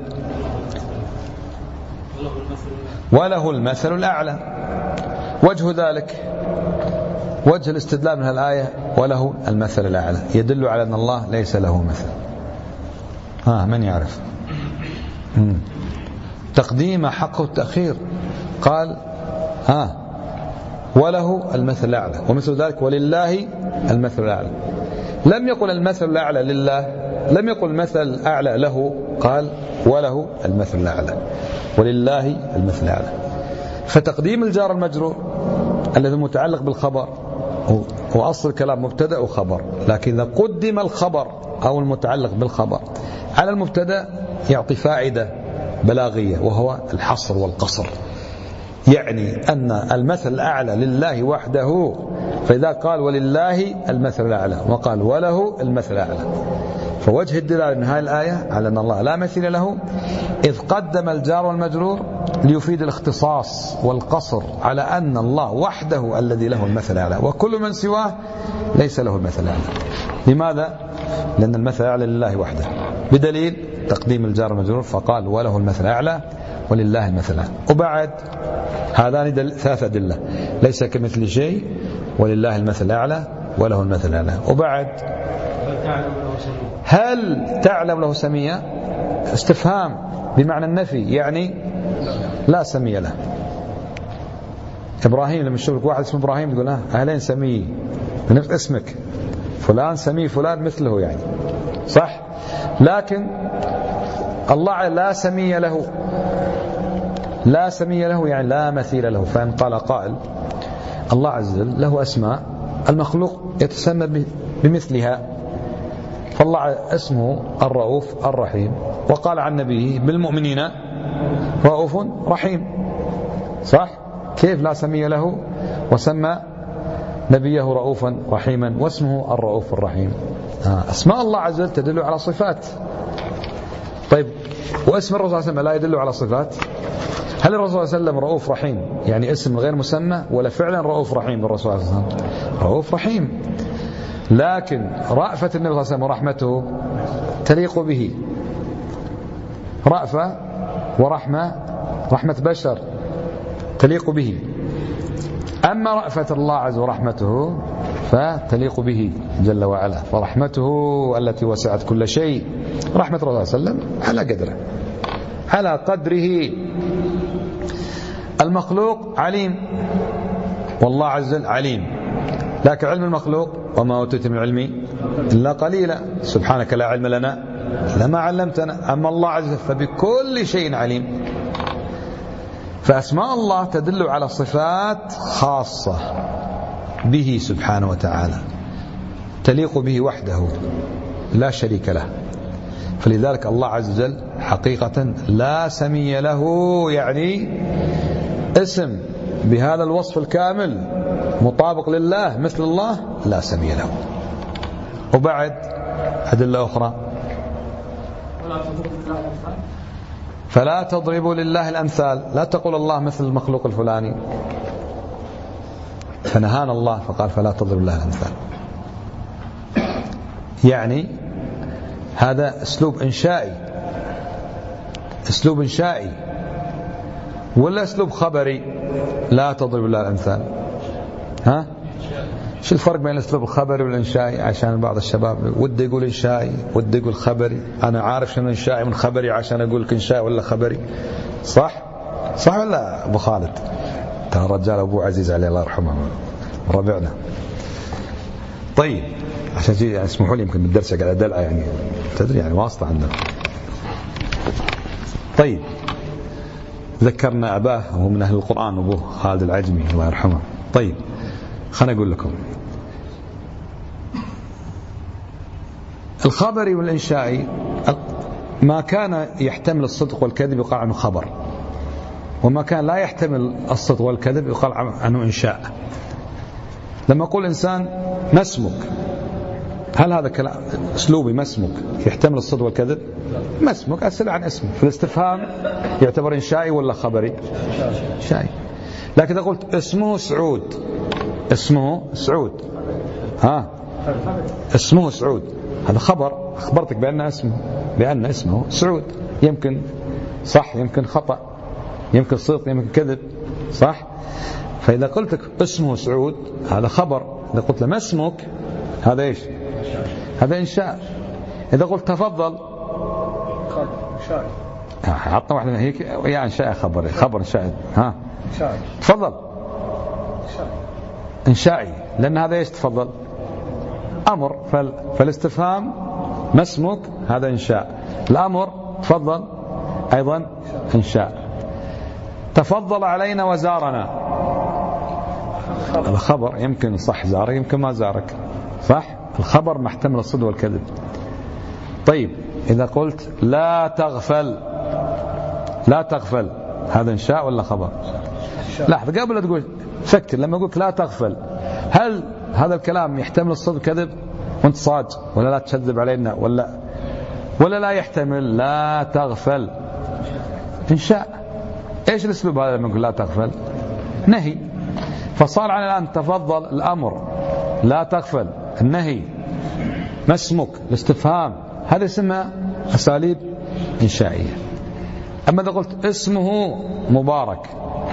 وله المثل الأعلى. وجه ذلك، وجه الاستدلال من الآية وله المثل الأعلى يدل على أن الله ليس له مثل. ها من يعرف؟ مم. تقديم حقه التأخير، قال ها وله المثل الأعلى، ومثل ذلك ولله المثل الأعلى. لم يقل المثل الأعلى لله، لم يقل المثل الأعلى له، قال وله المثل الأعلى ولله المثل الأعلى. فتقديم الجار المجرور الذي متعلق بالخبر، وأصل الكلام مبتدأ وخبر، لكن إذا قدم الخبر أو المتعلق بالخبر على المبتدأ يعطي فائدة بلاغية، وهو الحصر والقصر، يعني أن المثل الأعلى لله وحده، فإذا قال ولله المثل الأعلى وقال وله المثل الأعلى، فوجه الدلالة من هذه الآية على أن الله لا مثيل له، إذ قدم الجار والمجرور ليفيد الاختصاص والقصر على أن الله وحده الذي له المثل الأعلى، وكل من سواه ليس له المثل الأعلى. لماذا؟ لأن المثل الأعلى لله وحده، بدليل تقديم الجار والمجرور فقال وله المثل الأعلى ولله المثل الأعلى. وبعد هذان دل... ثلاث أدلة، ليس كمثل شيء ولله المثل الأعلى وله المثل الأعلى. وبعد هل تعلم له سمية؟ استفهام بمعنى النفي، يعني لا سمية له. إبراهيم لما يشوف لك واحد اسمه إبراهيم تقول ها أهلين سمي بنفس اسمك، فلان سمي فلان مثله يعني، صح؟ لكن الله لا سمي له، لا سمي له يعني لا مثيل له. فإن قال قائل الله عز وجل له أسماء المخلوق يتسمى بمثلها، فالله اسمه الرؤوف الرحيم، وقال عن نبيه بالمؤمنين رؤوف رحيم، صح؟ كيف لا سمي له وسمى نبيه رؤوفا رحيما واسمه الرؤوف الرحيم؟ أسماء الله عز وجل تدل على صفات. طيب واسم الرسول صلى الله عليه وسلم لا يدل على صفات؟ هل الرسول صلى الله عليه وسلم رؤوف رحيم يعني اسم غير مسمى، ولا فعلا رؤوف رحيم الرسول صلى الله عليه وسلم؟ رؤوف رحيم، لكن رأفة النبي صلى الله عليه وسلم ورحمته تليق به، رأفة ورحمة، رحمة بشر تليق به. أما رأفة الله عز وجل ورحمته فتليق به جل وعلا، فرحمته التي وسعت كل شيء، رحمة الرسول صلى الله عليه وسلم على قدره، على قدره. المخلوق عليم والله عز وجل عليم، لكن علم المخلوق وما أوتيت من علمي إلا قليلا، سبحانك لا علم لنا لما علمتنا. أما الله عز وجل فبكل شيء عليم. فأسماء الله تدل على صفات خاصة به سبحانه وتعالى، تليق به وحده لا شريك له. فلذلك الله عز وجل حقيقة لا سمي له، يعني اسم بهذا الوصف الكامل مطابق لله مثل الله لا سمي له. وبعد أدلة أخرى، فلا تضربوا لله الأمثال، لا تقول الله مثل المخلوق الفلاني، فنهانا الله فقال فلا تضربوا لله الأمثال. يعني هذا أسلوب إنشائي، أسلوب إنشائي ولا أسلوب خبري؟ لا تضربوا لله الأمثال، ها؟ شو الفرق بين الأسلوب الخبري والإنشائي؟ عشان بعض الشباب ودي يقول إنشائي ودي يقول خبري، أنا عارف شنو إنشائي من خبري عشان أقول لك إنشائي ولا خبري، صح؟ صح ولا أبو خالد؟ ترى الرجال أبو عزيز عليه الله يرحمه ربعنا. طيب عشان يعني اسمحوا لي يمكن بالدرس قاعد أدلع يعني تدري يعني واسطة عندنا. طيب ذكرنا أباه وهو من أهل القرآن أبوه خالد العجمي الله يرحمه. طيب خلنا أقول لكم الخبري والإنشائي ما كان يحتمل الصدق والكذب يقال عنه خبر، وما كان لا يحتمل الصدق والكذب يقال عنه إنشاء. لما أقول إنسان ما اسمك، هل هذا كلام أسلوبي ما اسمك يحتمل الصدق والكذب؟ ما اسمك أسأل عن اسمه، في الاستفهام يعتبر إنشائي ولا خبري؟ إنشائي. لكن إذا قلت اسمه سعود، اسمه سعود، ها اسمه سعود، هذا خبر، أخبرتك بأن اسمه بأن اسمه سعود، يمكن صح يمكن خطأ، يمكن صدق يمكن كذب، صح؟ فإذا قلت لك اسمه سعود هذا خبر، إذا قلت له ما اسمك هذا إيش؟ هذا إنشاء. إذا قلت تفضل عطنا واحدة هيك يا إنشاء خبر، خبر إنشاء، ها تفضل إنشائي، لأن هذا إيش تفضل؟ أمر، فالاستفهام ما اسمك هذا إنشاء، الأمر تفضل أيضا إنشاء. تفضل علينا وزارنا هذا خبر، يمكن صح زارك يمكن ما زارك، صح؟ الخبر محتمل الصدق والكذب. طيب إذا قلت لا تغفل، لا تغفل هذا إنشاء ولا خبر؟ لحظة قبل تقول فكر، لما قلت لا تغفل هل هذا الكلام يحتمل الصدق والكذب وانت صادق، ولا لا تكذب علينا، ولا ولا لا يحتمل؟ لا تغفل إنشاء. إيش الأسلوب هذا لما نقول لا تغفل؟ نهي. فصار عن الآن تفضل الأمر، لا تغفل النهي، ما اسمك الاستفهام، هذا اسمها أساليب إنشائية. أما إذا قلت اسمه مبارك،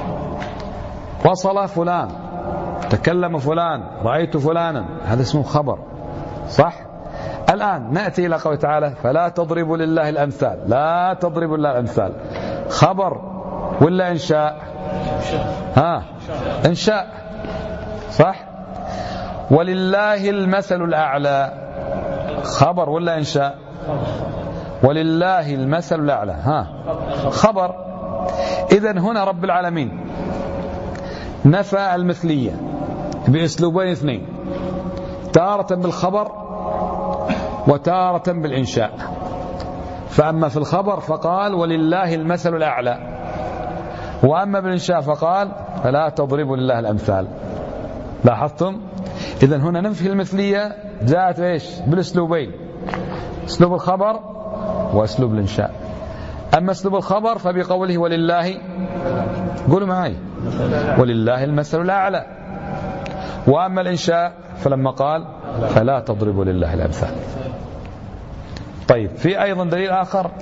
وصل فلان، تكلم فلان، رأيت فلانا، هذا اسمه خبر، صح؟ الآن نأتي إلى قوله تعالى فلا تضربوا لله الأمثال، لا تضربوا لله الأمثال، خبر ولا إنشاء؟ ها إنشاء، صح؟ ولله المثل الأعلى، خبر ولا إنشاء؟ ولله المثل الأعلى، ها خبر. إذن هنا رب العالمين نفى المثلية بأسلوبين اثنين، تارة بالخبر وتارة بالإنشاء. فأما في الخبر فقال ولله المثل الأعلى، وأما بالإنشاء فقال فلا تضربوا لله الأمثال. لاحظتم؟ إذن هنا نفي المثلية جاءت إيش؟ بالأسلوبين، أسلوب الخبر وأسلوب الإنشاء. أما أسلوب الخبر فبقوله ولله، قولوا معي، ولله المثل الأعلى. وأما الإنشاء فلما قال فلا تضربوا لله الأمثال. طيب في أيضا دليل آخر،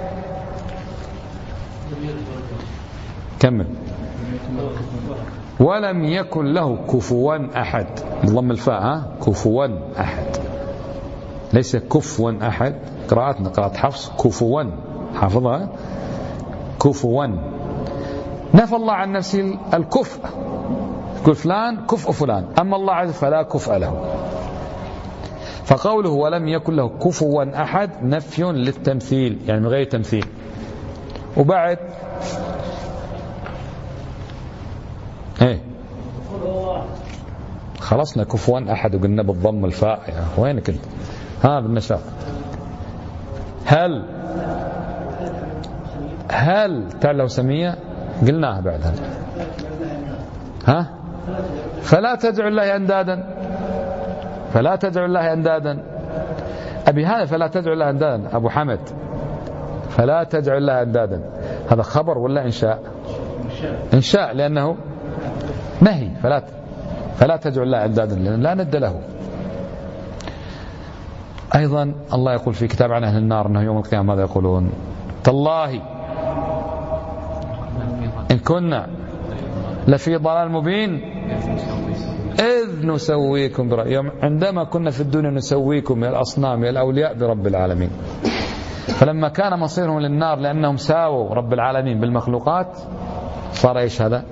كمل. ولم يكن له كفوا أحد، بضم الفاء، ها كفوا أحد، ليس كفوا أحد. قراءتنا قراءة حفص كفوا، حافظها كفوا. نفى الله عن نفسه الكفء، يقول فلان كفء فلان، أما الله عز فلا كفء له. فقوله ولم يكن له كفوا أحد نفي للتمثيل، يعني من غير تمثيل. وبعد ايه خلصنا كفوا أحد وقلنا بالضم الفاء، يعني وينك انت؟ ها بالنشاط. هل هل تعالوا سمية قلناها بعدها، ها فلا تدعوا الله أندادا، فلا تدعوا الله أندادا. أبي هذا فلا تدعوا الله أندادا، أبو حمد فلا تدعوا الله أندادا، هذا خبر ولا إنشاء؟ إنشاء، لأنه نهي، فلا فلا تدعوا الله أندادا لأن لا ند له. أيضا الله يقول في كتاب عن أهل النار أنه يوم القيامة ماذا يقولون؟ تالله إن كنا لفي ضلال مبين إذ نسويكم برب، يوم عندما كنا في الدنيا نسويكم يا الأصنام يا الأولياء برب العالمين. فلما كان مصيرهم للنار لأنهم ساووا رب العالمين بالمخلوقات صار إيش هذا؟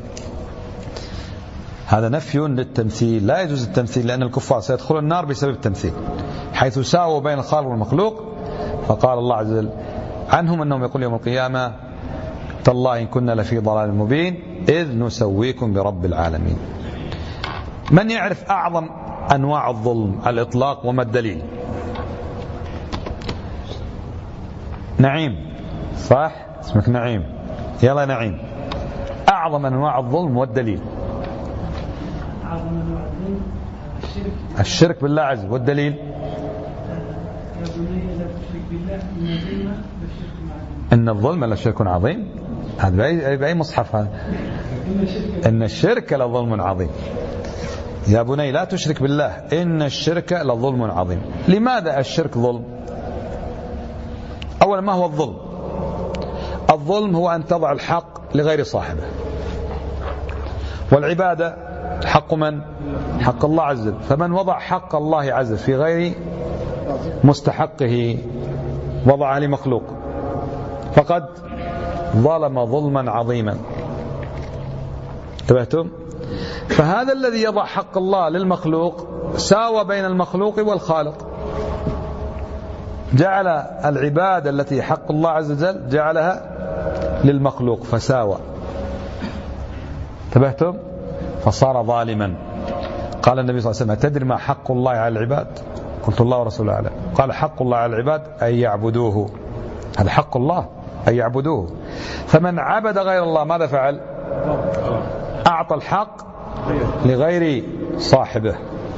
هذا نفي للتمثيل، لا يجوز التمثيل، لأن الكفار سيدخلون النار بسبب التمثيل، حيث ساووا بين الخالق والمخلوق. فقال الله عز وجل عنهم أنهم يقول يوم القيامة تالله إن كنا لفي ضلال مبين إذ نسويكم برب العالمين. من يعرف أعظم أنواع الظلم الإطلاق وما الدليل؟ نعيم، صح اسمك نعيم، يلا نعيم. أعظم أنواع الظلم والدليل؟ الشرك بالله عز وجل، والدليل إن الظلم لا شرك عظيم. هذا بأي, بأي مصحف هذا؟ إن الشرك لظلم عظيم. يا بني لا تشرك بالله إن الشرك لظلم عظيم. لماذا الشرك ظلم؟ أولا ما هو الظلم؟ الظلم هو أن تضع الحق لغير صاحبه، والعبادة حق من؟ حق الله عز وجل. فمن وضع حق الله عز وجل في غير مستحقه وضعه لمخلوق فقد ظلم ظلما عظيما. انتبهتم؟ فهذا الذي يضع حق الله للمخلوق ساوى بين المخلوق والخالق، جعل العبادة التي حق الله عز وجل جعلها للمخلوق فساوى. انتبهتم؟ فصار ظالما. قال النبي صلى الله عليه وسلم: تدري ما حق الله على العباد؟ قلت: الله ورسوله أعلم. قال: حق الله على العباد أن يعبدوه. هذا حق الله أن يعبدوه. فمن عبد غير الله ماذا فعل؟ أعطى الحق لغير صاحبه،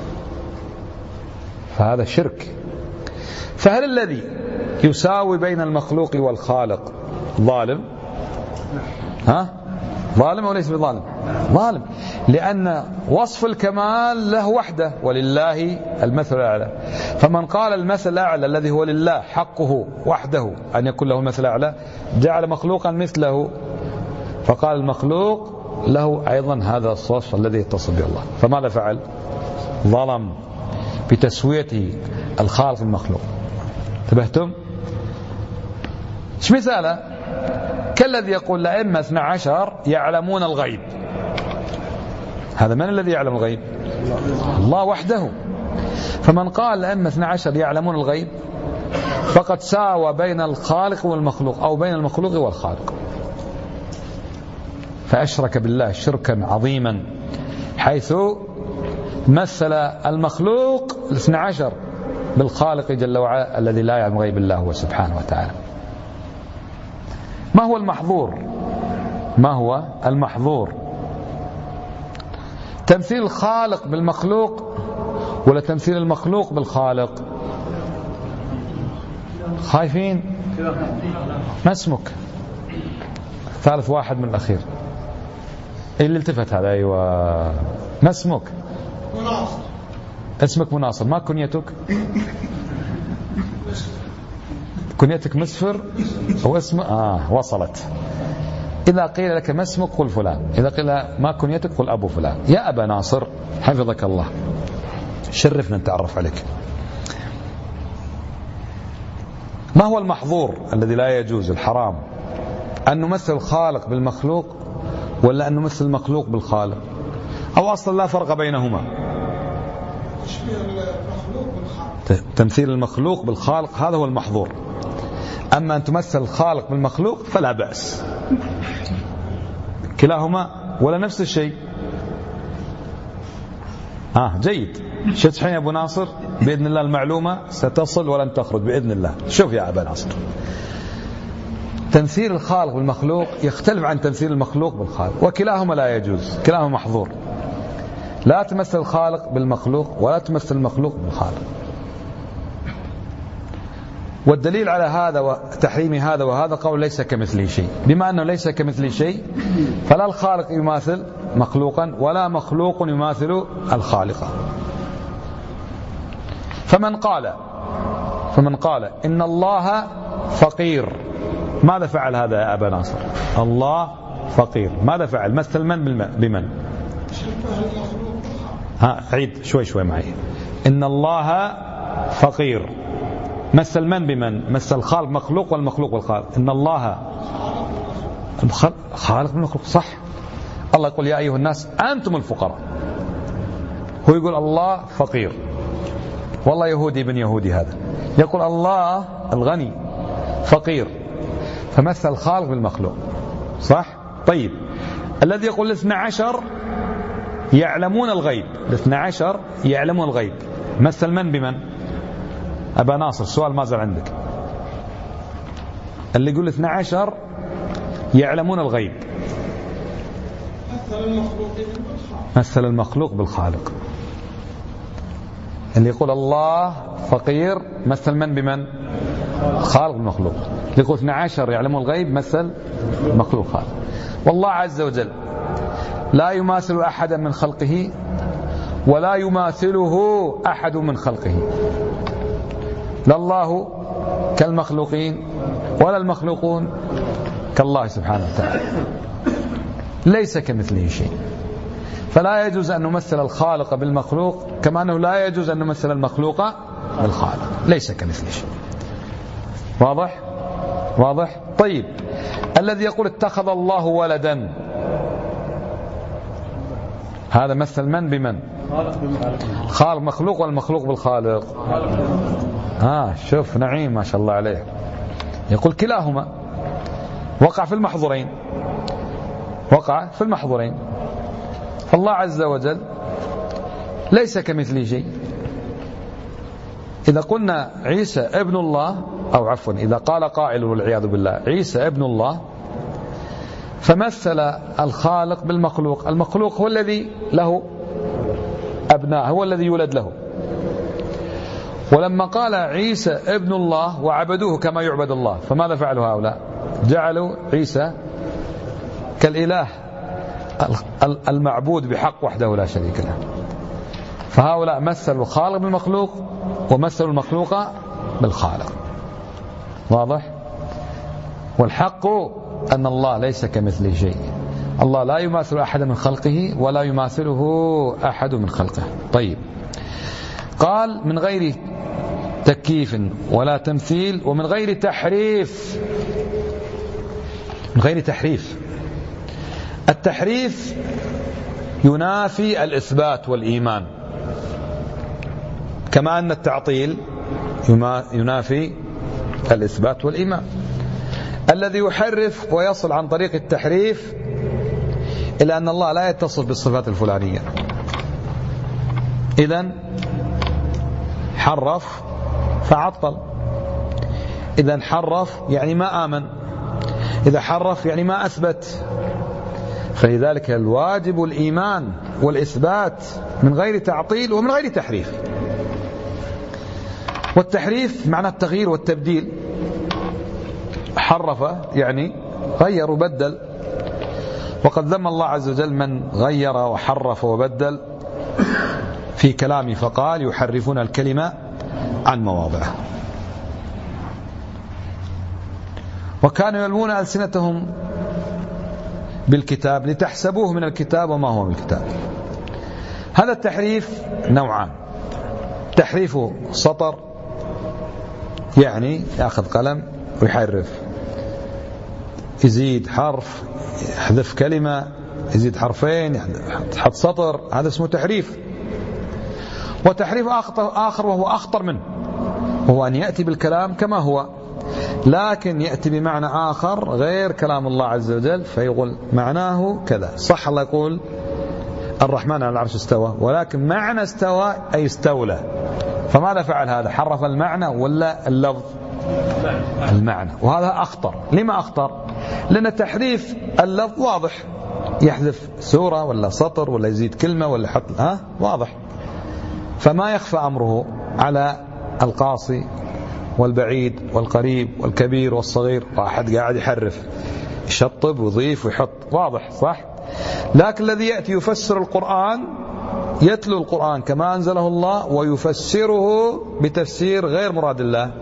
فهذا شرك. فهل الذي يساوي بين المخلوق والخالق ظالم؟ ها؟ ظالم أو ليس بظالم؟ ظالم، لأن وصف الكمال له وحده ولله المثل الأعلى. فمن قال المثل الأعلى الذي هو لله حقه وحده أن يكون له المثل الأعلى جعل مخلوقا مثله، فقال المخلوق له أيضا هذا الصف الذي يتصل به الله. فماذا فعل؟ ظلم بتسويته الخالق المخلوق. انتبهتم؟ ايش مثاله؟ كالذي يقول الأئمة اثنا عشر يعلمون الغيب. هذا من الذي يعلم الغيب؟ الله وحده. فمن قال الأئمة اثنا عشر يعلمون الغيب فقد ساوى بين الخالق والمخلوق أو بين المخلوق والخالق، فأشرك بالله شركا عظيما، حيث مثل المخلوق الاثنى عشر بالخالق جل وعلا الذي لا يعلم غيب الله هو سبحانه وتعالى. ما هو المحظور؟ ما هو المحظور؟ تمثيل الخالق بالمخلوق ولا تمثيل المخلوق بالخالق؟ خايفين؟ ما اسمك؟ ثالث واحد من الأخير. ايه اللي التفت هذا؟ ايوه، ما اسمك؟ مناصر. اسمك مناصر، ما كنيتك؟ كنيتك مسفر هو اسم. اه وصلت. إذا قيل لك ما اسمك قل فلان، إذا قيل ما كنيتك قل أبو فلان. يا أبا ناصر حفظك الله، شرفنا نتعرف عليك. ما هو المحظور الذي لا يجوز الحرام؟ أن نمثل الخالق بالمخلوق ولا أن نمثل المخلوق بالخالق، أو أصلا لا فرق بينهما؟ تمثيل المخلوق بالخالق هذا هو المحظور. أما أن تمثل الخالق بالمخلوق فلا بأس، كلاهما ولا نفس الشيء. آه جيد. شتحين يا أبو ناصر، بإذن الله المعلومة ستصل ولن تخرج بإذن الله. شوف يا أبا ناصر، تمثيل الخالق بالمخلوق يختلف عن تمثيل المخلوق بالخالق، وكلاهما لا يجوز، كلاهما محظور. لا تمثل الخالق بالمخلوق ولا تمثل المخلوق بالخالق. والدليل على هذا وتحريم هذا وهذا قول ليس كمثله شيء. بما أنه ليس كمثله شيء فلا الخالق يماثل مخلوقا ولا مخلوق يماثل الخالق. فمن قال فمن قال إن الله فقير، ماذا فعل هذا يا أبا ناصر؟ الله فقير، ماذا فعل؟ مثل من بمن؟ ها عيد شوي شوي معي. إن الله فقير، مثل من بمن؟ مثل الخالق مخلوق والمخلوق والخالق. إن الله خالق المخلوق، صح. الله يقول يا أيها الناس أنتم الفقراء، هو يقول الله فقير. والله يهودي بن يهودي هذا يقول الله الغني فقير، فمثل الخالق بالمخلوق، صح. طيب الذي يقول الاثنى عشر يعلمون الغيب، الاثنى عشر يعلمون الغيب، مثل من بمن؟ أبا ناصر السؤال ما زال عندك. اللي يقول اثنى عشر يعلمون الغيب مثل المخلوق بالخالق. اللي يقول الله فقير مثل من بمن؟ خالق المخلوق. اللي يقول اثنى عشر يعلمون الغيب مثل المخلوق خالق. والله عز وجل لا يماثل أحدا من خلقه ولا يماثله أحد من خلقه، لا الله كالمخلوقين ولا المخلوقون كالله سبحانه وتعالى، ليس كمثله شيء. فلا يجوز أن نمثل الخالق بالمخلوق كما أنه لا يجوز أن نمثل المخلوق بالخالق، ليس كمثله شيء. واضح؟ واضح؟ طيب، الذي يقول اتخذ الله ولدا هذا مثل من بمن؟ خالق مخلوق والمخلوق بالخالق. ها شوف نعيم ما شاء الله عليه، يقول كلاهما وقع في المحظورين، وقع في المحظورين. فالله عز وجل ليس كمثله شيء. إذا قلنا عيسى ابن الله، أو عفوا إذا قال قائل والعياذ بالله عيسى ابن الله، فمثل الخالق بالمخلوق. المخلوق هو الذي له أبناء، هو الذي يولد له. ولما قال عيسى ابن الله وعبدوه كما يعبد الله، فماذا فعلوا هؤلاء؟ جعلوا عيسى كالإله المعبود بحق وحده لا شريك له. فهؤلاء مثلوا الخالق بالمخلوق ومثلوا المخلوق بالخالق. واضح؟ والحق أن الله ليس كمثله شيء، الله لا يماثل أحد من خلقه ولا يماثله أحد من خلقه. طيب، قال من غير تكييف ولا تمثيل ومن غير تحريف. من غير تحريف، التحريف ينافي الإثبات والإيمان، كما أن التعطيل ينافي الإثبات والإيمان. الذي يحرف ويصل عن طريق التحريف إلى أن الله لا يتصف بالصفات الفلانية، إذن حرف فعطل، إذن حرف يعني ما آمن، إذا حرف يعني ما أثبت. فلذلك الواجب الإيمان والإثبات من غير تعطيل ومن غير تحريف. والتحريف معنى التغيير والتبديل، حرف يعني غير وبدل، وقد ذم الله عز وجل من غير وحرف وبدل في كلامه، فقال يحرفون الكلمة عن مواضعه. وكانوا يلوون ألسنتهم بالكتاب لتحسبوه من الكتاب وما هو من الكتاب. هذا التحريف نوعان: تحريف سطر يعني يأخذ قلم ويحرف، يزيد حرف، يحذف كلمة، يزيد حرفين، يحط سطر، هذا اسمه تحريف. وتحريف آخر وهو أخطر منه، وهو أن يأتي بالكلام كما هو لكن يأتي بمعنى آخر غير كلام الله عز وجل، فيقول معناه كذا. صح الله يقول الرحمن على العرش استوى، ولكن معنى استوى أي استولى. فماذا فعل هذا؟ حرف المعنى ولا اللفظ؟ المعنى. وهذا أخطر. لما أخطر؟ لأن تحريف اللفظ واضح، يحذف سورة ولا سطر ولا يزيد كلمة ولا يحط ها واضح، فما يخفى أمره على القاصي والبعيد والقريب والكبير والصغير. واحد قاعد يحرف، يشطب ويضيف ويحط، واضح صح؟ لكن الذي يأتي يفسر القرآن، يتلو القرآن كما أنزله الله ويفسره بتفسير غير مراد الله،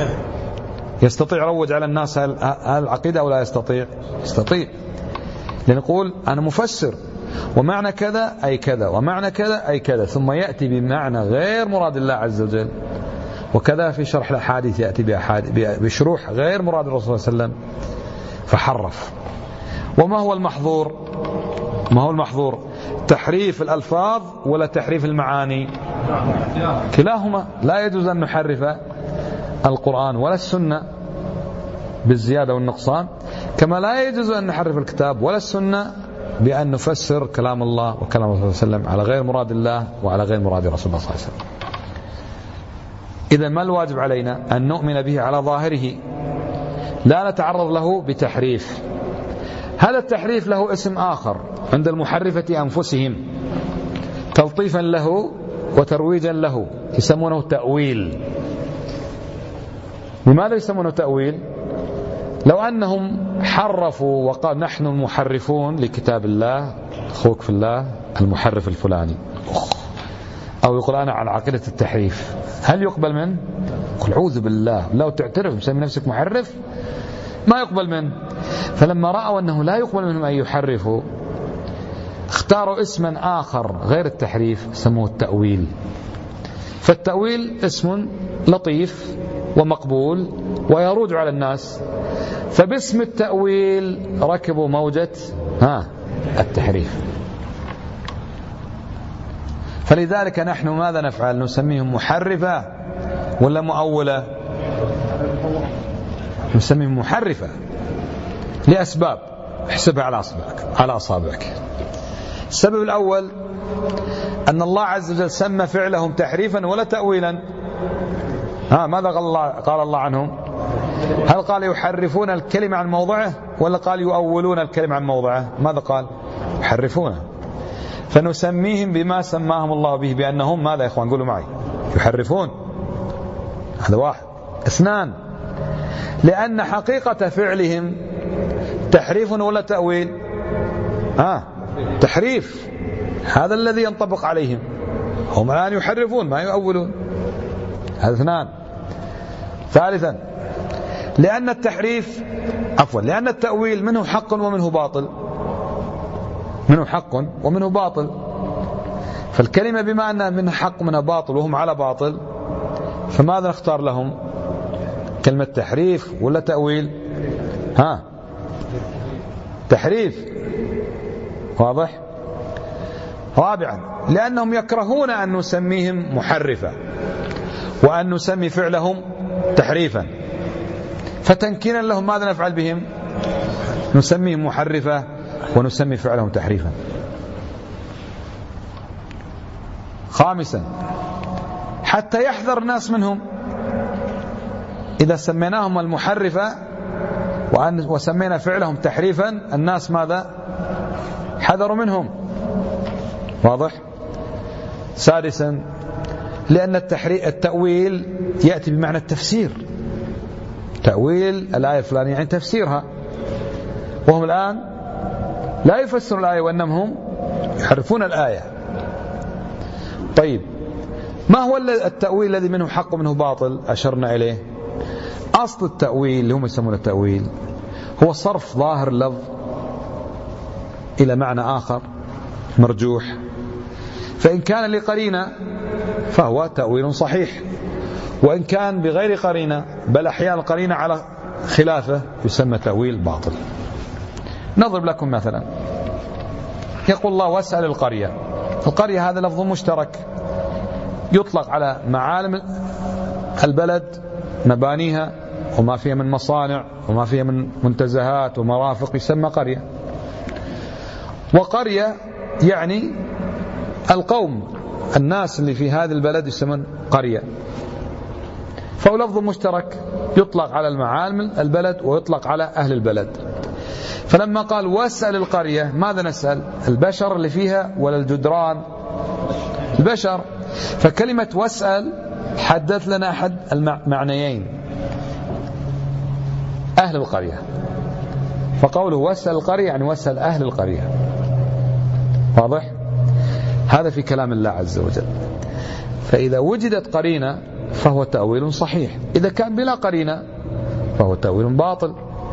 يستطيع يروج على الناس العقيدة أو لا يستطيع؟ يستطيع، لنقول أنا مفسر ومعنى كذا أي كذا ومعنى كذا أي كذا، ثم يأتي بمعنى غير مراد الله عز وجل. وكذا في شرح الأحاديث يأتي بشروح غير مراد الرسول صلى الله عليه وسلم، فحرف. وما هو المحظور؟ ما هو المحظور؟ تحريف الألفاظ ولا تحريف المعاني؟ كلاهما. لا يجوز أن نحرف القرآن ولا السنة بالزيادة والنقصان، كما لا يجوز أن نحرف الكتاب ولا السنة بأن نفسر كلام الله وكلام الله صلى الله عليه وسلم على غير مراد الله وعلى غير مراد رسول الله صلى الله عليه وسلم. إذن ما الواجب علينا؟ أن نؤمن به على ظاهره، لا نتعرض له بتحريف. هذا التحريف له اسم آخر عند المحرفة أنفسهم، تلطيفا له وترويجا له، يسمونه تأويل. لماذا يسمونه تأويل؟ لو أنهم حرفوا وقال نحن المحرفون لكتاب الله، أخوك في الله المحرف الفلاني، أو يقول أنا على عقيدة التحريف، هل يقبل منه؟ قل أعوذ بالله، لو تعترف مسمي نفسك محرف ما يقبل منه. فلما رأوا أنه لا يقبل منهم أن يحرفوا اختاروا اسما آخر غير التحريف سموه التأويل. فالتأويل اسم لطيف ومقبول ويروج على الناس، فباسم التأويل ركبوا موجة ها التحريف. فلذلك نحن ماذا نفعل؟ نسميهم محرفة ولا مؤولة؟ نسميهم محرفة لأسباب احسبها على أصابعك على أصابعك. السبب الأول أن الله عز وجل سمى فعلهم تحريفا ولا تأويلا. ها ماذا قال الله, قال الله عنهم؟ هل قال يحرفون الكلمة عن موضعه ولا قال يؤولون الكلمة عن موضعه؟ ماذا قال؟ يحرفونه. فنسميهم بما سماهم الله به، بأنهم ماذا يا إخوان؟ قولوا معي، يحرفون. هذا واحد. اثنان، لأن حقيقة فعلهم تحريف ولا تأويل؟ ها تحريف، هذا الذي ينطبق عليهم. هم الآن يحرفون ما يؤولون. هذا اثنان. ثالثا، لأن التحريف عفوا لأن التأويل منه حق ومنه باطل، منه حق ومنه باطل. فالكلمة بما أنها منها حق ومنها باطل وهم على باطل، فماذا نختار لهم؟ كلمة تحريف ولا تأويل؟ ها تحريف. واضح؟ رابعا، لأنهم يكرهون أن نسميهم محرفة وأن نسمي فعلهم تحريفا، فتنكينا لهم ماذا نفعل بهم؟ نسميهم محرفة ونسمي فعلهم تحريفا. خامسا، حتى يحذر الناس منهم. إذا سميناهم المحرفة وسمينا فعلهم تحريفا، الناس ماذا؟ حذروا منهم. واضح؟ سادسا، لأن التأويل يأتي بمعنى التفسير. تأويل الآية الفلانية يعني تفسيرها، وهم الآن لا يفسرون الآية وإنما هم يحرفون الآية. طيب، ما هو التأويل الذي منه حق ومنه باطل؟ أشرنا إليه. أصل التأويل اللي هم يسمون التأويل هو صرف ظاهر اللفظ إلى معنى آخر مرجوح، فإن كان لقرينة فهو تأويل صحيح، وإن كان بغير قرينة بل أحيانا القرينة على خلافه يسمى تأويل باطل. نضرب لكم مثلا، يقول الله واسأل القرية. القرية هذا لفظ مشترك يطلق على معالم البلد، مبانيها وما فيها من مصانع وما فيها من منتزهات ومرافق يسمى قرية. وقرية يعني القوم، الناس اللي في هذا البلد يسمون قرية. فهو لفظ مشترك يطلق على المعالم البلد ويطلق على أهل البلد. فلما قال واسأل القرية، ماذا نسأل؟ البشر اللي فيها ولا الجدران؟ البشر. فكلمة واسأل حدث لنا أحد المعنيين، أهل القرية. فقوله واسأل القرية يعني واسأل أهل القرية. واضح؟ هذا في كلام الله عز وجل. فإذا وجدت قرينة فهو تأويل صحيح، إذا كان بلا قرينة فهو تأويل باطل.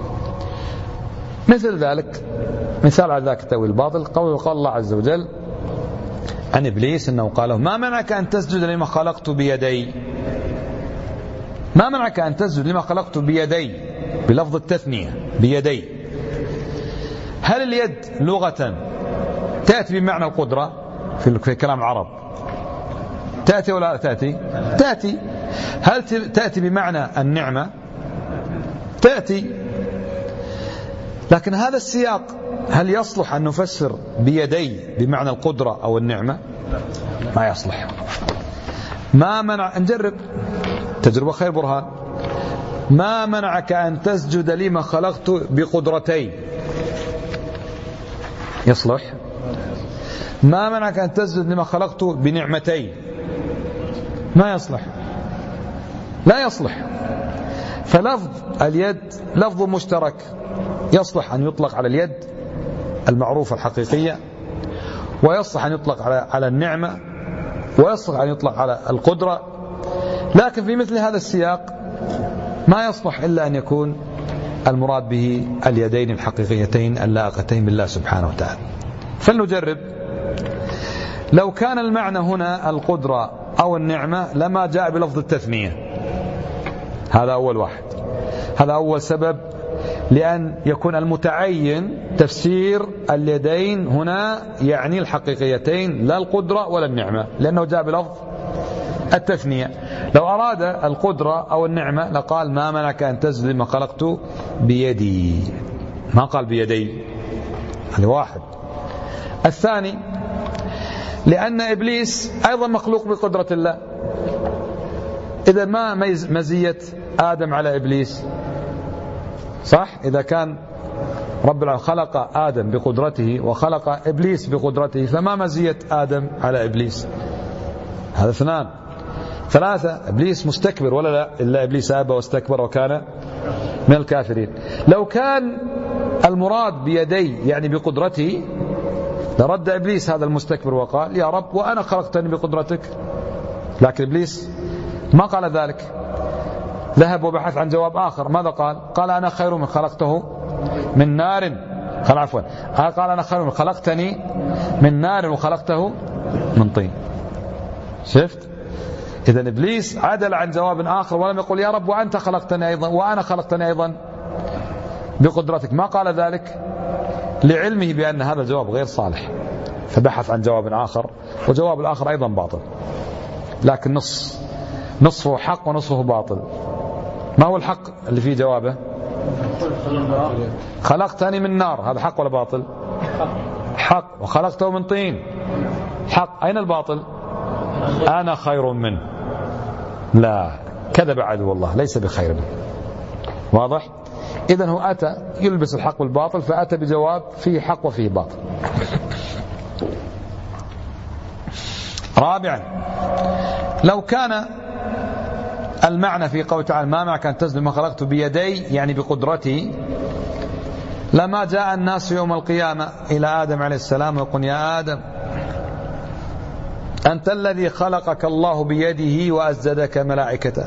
مثل ذلك، مثال على ذلك التأويل الباطل قوله قال الله عز وجل عن إبليس أنه قال له ما منعك أن تسجد لما خلقت بيدي؟ ما منعك أن تسجد لما خلقت بيدي بلفظ التثنية بيدي. هل اليد لغة تأتي بمعنى القدرة في كلام العرب؟ تأتي ولا لا تأتي؟ تأتي. هل تأتي بمعنى النعمة؟ تأتي. لكن هذا السياق هل يصلح أن نفسر بيدي بمعنى القدرة أو النعمة؟ ما يصلح. ما منع، نجرب تجربة خير برهان. ما منعك أن تسجد لما خلقت بقدرتي؟ يصلح. ما منعك أن تسجد لما خلقت بنعمتي؟ ما يصلح، لا يصلح. فلفظ اليد لفظ مشترك يصلح أن يطلق على اليد المعروفة الحقيقية، ويصلح أن يطلق على على النعمة، ويصلح أن يطلق على القدرة. لكن في مثل هذا السياق ما يصلح إلا أن يكون المراد به اليدين الحقيقيتين اللائقتين بالله سبحانه وتعالى. فلنجرب. لو كان المعنى هنا القدرة أو النعمة لما جاء بلفظ التثنية. هذا أول واحد، هذا أول سبب لأن يكون المتعين تفسير اليدين هنا يعني الحقيقيتين لا القدرة ولا النعمة، لأنه جاء بلفظ التثنية. لو أراد القدرة أو النعمة لقال ما منعك أن تسجد لما خلقت بيدي، ما قال بيدي. هذا واحد. الثاني لأن إبليس أيضا مخلوق بقدرة الله. إذا ما مزية آدم على إبليس؟ صح؟ إذا كان رب العالمين خلق آدم بقدرته وخلق إبليس بقدرته، فما مزية آدم على إبليس؟ هذا اثنان. ثلاثة، إبليس مستكبر ولا لا؟ إلا إبليس أبى واستكبر وكان من الكافرين. لو كان المراد بيدي يعني بقدرته لرد إبليس هذا المستكبر وقال يا رب وأنا خلقتني بقدرتك، لكن إبليس ما قال ذلك، ذهب وبحث عن جواب آخر. ماذا قال؟ قال أنا خير من خلقته من نار، قال عفوا قال أنا خير من خلقتني من نار وخلقته من طين. شفت؟ إذا إبليس عدل عن جواب آخر ولم يقل يا رب وأنت خلقتني أيضا وأنا خلقتني أيضا بقدرتك، ما قال ذلك لعلمه بأن هذا الجواب غير صالح، فبحث عن جواب آخر، وجواب الآخر أيضا باطل، لكن نص نصفه حق ونصفه باطل. ما هو الحق اللي فيه جوابه؟ خلقتني من نار، هذا حق ولا باطل؟ حق. وخلقته من طين، حق. أين الباطل؟ أنا خير منه. لا، كذب عدو الله، ليس بخير منه. واضح؟ إذن هو أتى يلبس الحق والباطل، فأتى بجواب فيه حق وفيه باطل. رابعا، لو كان المعنى في قول تعالى ما معك أن تسجد ما خلقت بيدي يعني بقدرتي، لما جاء الناس يوم القيامة إلى آدم عليه السلام ويقول يا آدم أنت الذي خلقك الله بيده وأسجدك ملائكته،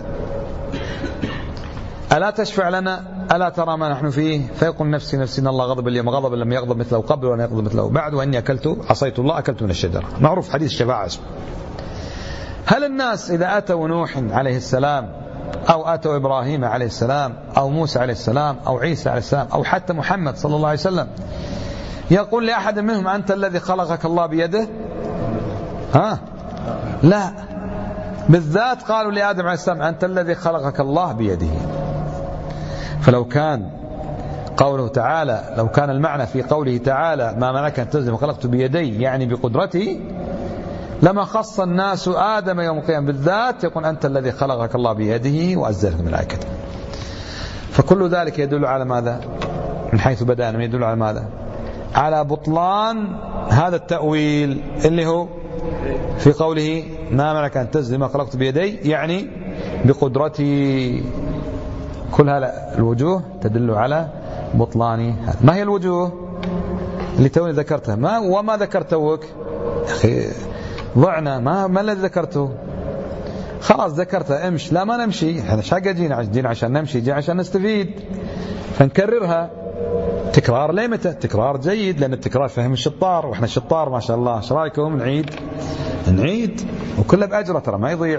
ألا تشفع لنا؟ ألا ترى ما نحن فيه؟ فيقول نفسي نفسي إن الله غضب اليوم غضب لم يغضب مثله قبل ولا يغضب مثله بعد، وإني أكلت عصيت الله أكلت من الشجرة. معروف حديث الشفاعة اسمه. هل الناس إذا أتوا نوح عليه السلام أو أتوا إبراهيم عليه السلام أو موسى عليه السلام أو عيسى عليه السلام أو حتى محمد صلى الله عليه وسلم يقول لأحد منهم أنت الذي خلقك الله بيده؟ ها؟ لا، بالذات قالوا لآدم عليه السلام أنت الذي خلقك الله بيده. فلو كان قوله تعالى، لو كان المعنى في قوله تعالى ما منعك أن تسجد ما خلقت بيدي يعني بقدرتي، لما خص الناس آدم يوم القيامة بالذات يقول أنت الذي خلقك الله بيده وأسجدك ملائكته. فكل ذلك يدل على ماذا؟ من حيث بدأنا يدل على ماذا؟ على بطلان هذا التأويل اللي هو في قوله ما منعك أن تسجد ما خلقت بيدي يعني بقدرتي. كل هذا الوجوه تدل على بطلان هذا. ما هي الوجوه اللي توني ذكرتها؟ ما وما ذكرتوك أخي ضعنا، ما ما الذي ذكرته؟ خلاص ذكرتها امش. لا ما نمشي، احنا شاقة جينا جينا عشان نمشي، جينا عشان نستفيد، فنكررها. تكرار ليه متى؟ تكرار جيد، لأن التكرار فهم الشطار، وإحنا الشطار ما شاء الله. ايش رايكم نعيد؟ نعيد وكله بأجره، ترى ما يضيع.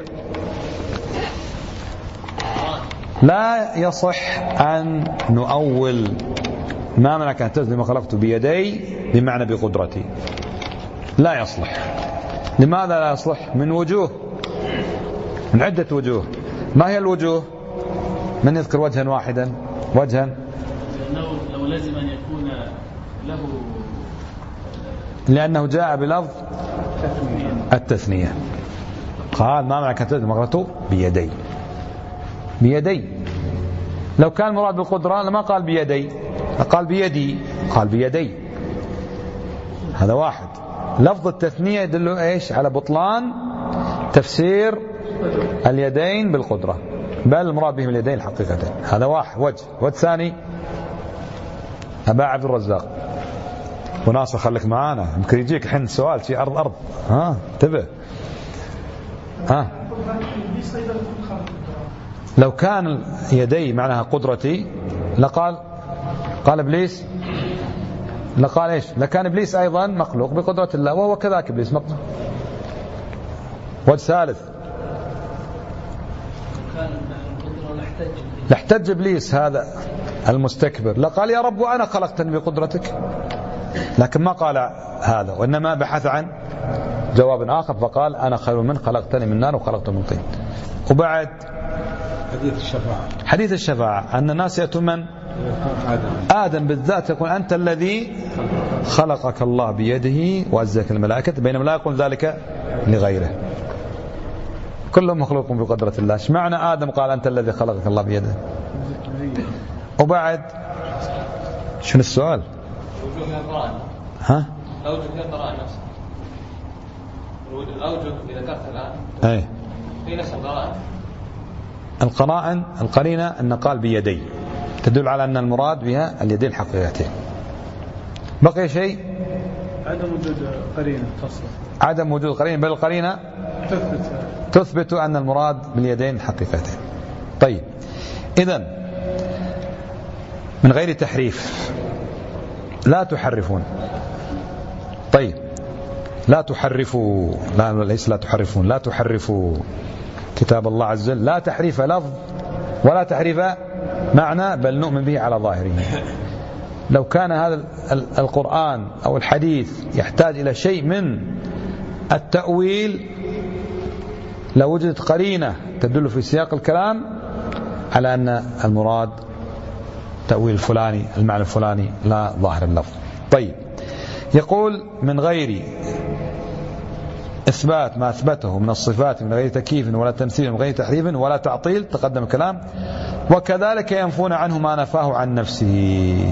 لا يصح أن نؤول ما منعك أن تسجد ما خلقت بيدي بمعنى بقدرتي، لا يصلح. لماذا لا يصلح؟ من وجوه، من عدة وجوه. ما هي الوجوه؟ من يذكر وجها واحدا؟ وجها لأنه لو لازم أن يكون له، لأنه جاء بلفظ التثنية. قال ما منعك أن تسجد ما خلقت بيدي، بيدي. لو كان مراد بالقدرة لما قال بيدي، قال بيدي، قال بيدي. هذا واحد. لفظ التثنية يدل ايش؟ على بطلان تفسير اليدين بالقدرة. بل المراد بهم اليدين حقيقة. هذا واحد وجه. والثاني أبا عبد الرزاق وناصر خليك معانا يمكن يجيك الحين سؤال في أرض أرض ها انتبه. ها لو كان يدي معناها قدرتي لقال قال إبليس لقال إيش لكان إبليس أيضا مخلوق بقدرة الله وهو كذلك إبليس مخلوق. والثالث لاحتج إبليس هذا المستكبر لقال يا رب وأنا خلقتني بقدرتك، لكن ما قال هذا وإنما بحث عن جواب آخر فقال أنا خير من خلقتني من نار وخلقته من طين. وبعد حديث الشفاعة حديث الشفاعة أن الناس يأتون من آدم بالذات يقول أنت الذي خلقك الله بيده وأزلك الملائكة بينما لا يقول ذلك لغيره. كلهم مخلوق بقدرة الله. ايش معنى آدم قال أنت الذي خلقك الله بيده؟ وبعد شنو السؤال؟ ها؟ أوجه في القرآن نفسه. الأوجه إذا ذكرت الآن. أي. في نفس القرآن. القرائن القرينة أن قال بيدي تدل على أن المراد بها اليدين الحقيقتين. بقي شيء؟ عدم وجود قرينة تصل. عدم وجود قرينة بل القرينة تثبت تثبت أن المراد باليدين الحقيقتين. طيب إذن من غير تحريف لا تحرفون. طيب لا تحرفوا لا ليس لا تحرفون لا تحرفوا كتاب الله عز وجل لا تحريف لفظ ولا تحريف معنى بل نؤمن به على ظاهره. لو كان هذا القرآن أو الحديث يحتاج إلى شيء من التأويل لوجدت قرينة تدل في سياق الكلام على أن المراد تأويل الفلاني المعنى الفلاني لا ظاهر اللفظ. طيب يقول من غير إثبات ما أثبته من الصفات من غير تكييف ولا تمثيل من غير تحريف ولا تعطيل تقدم الكلام. وكذلك ينفون عنه ما نفاه عن نفسه.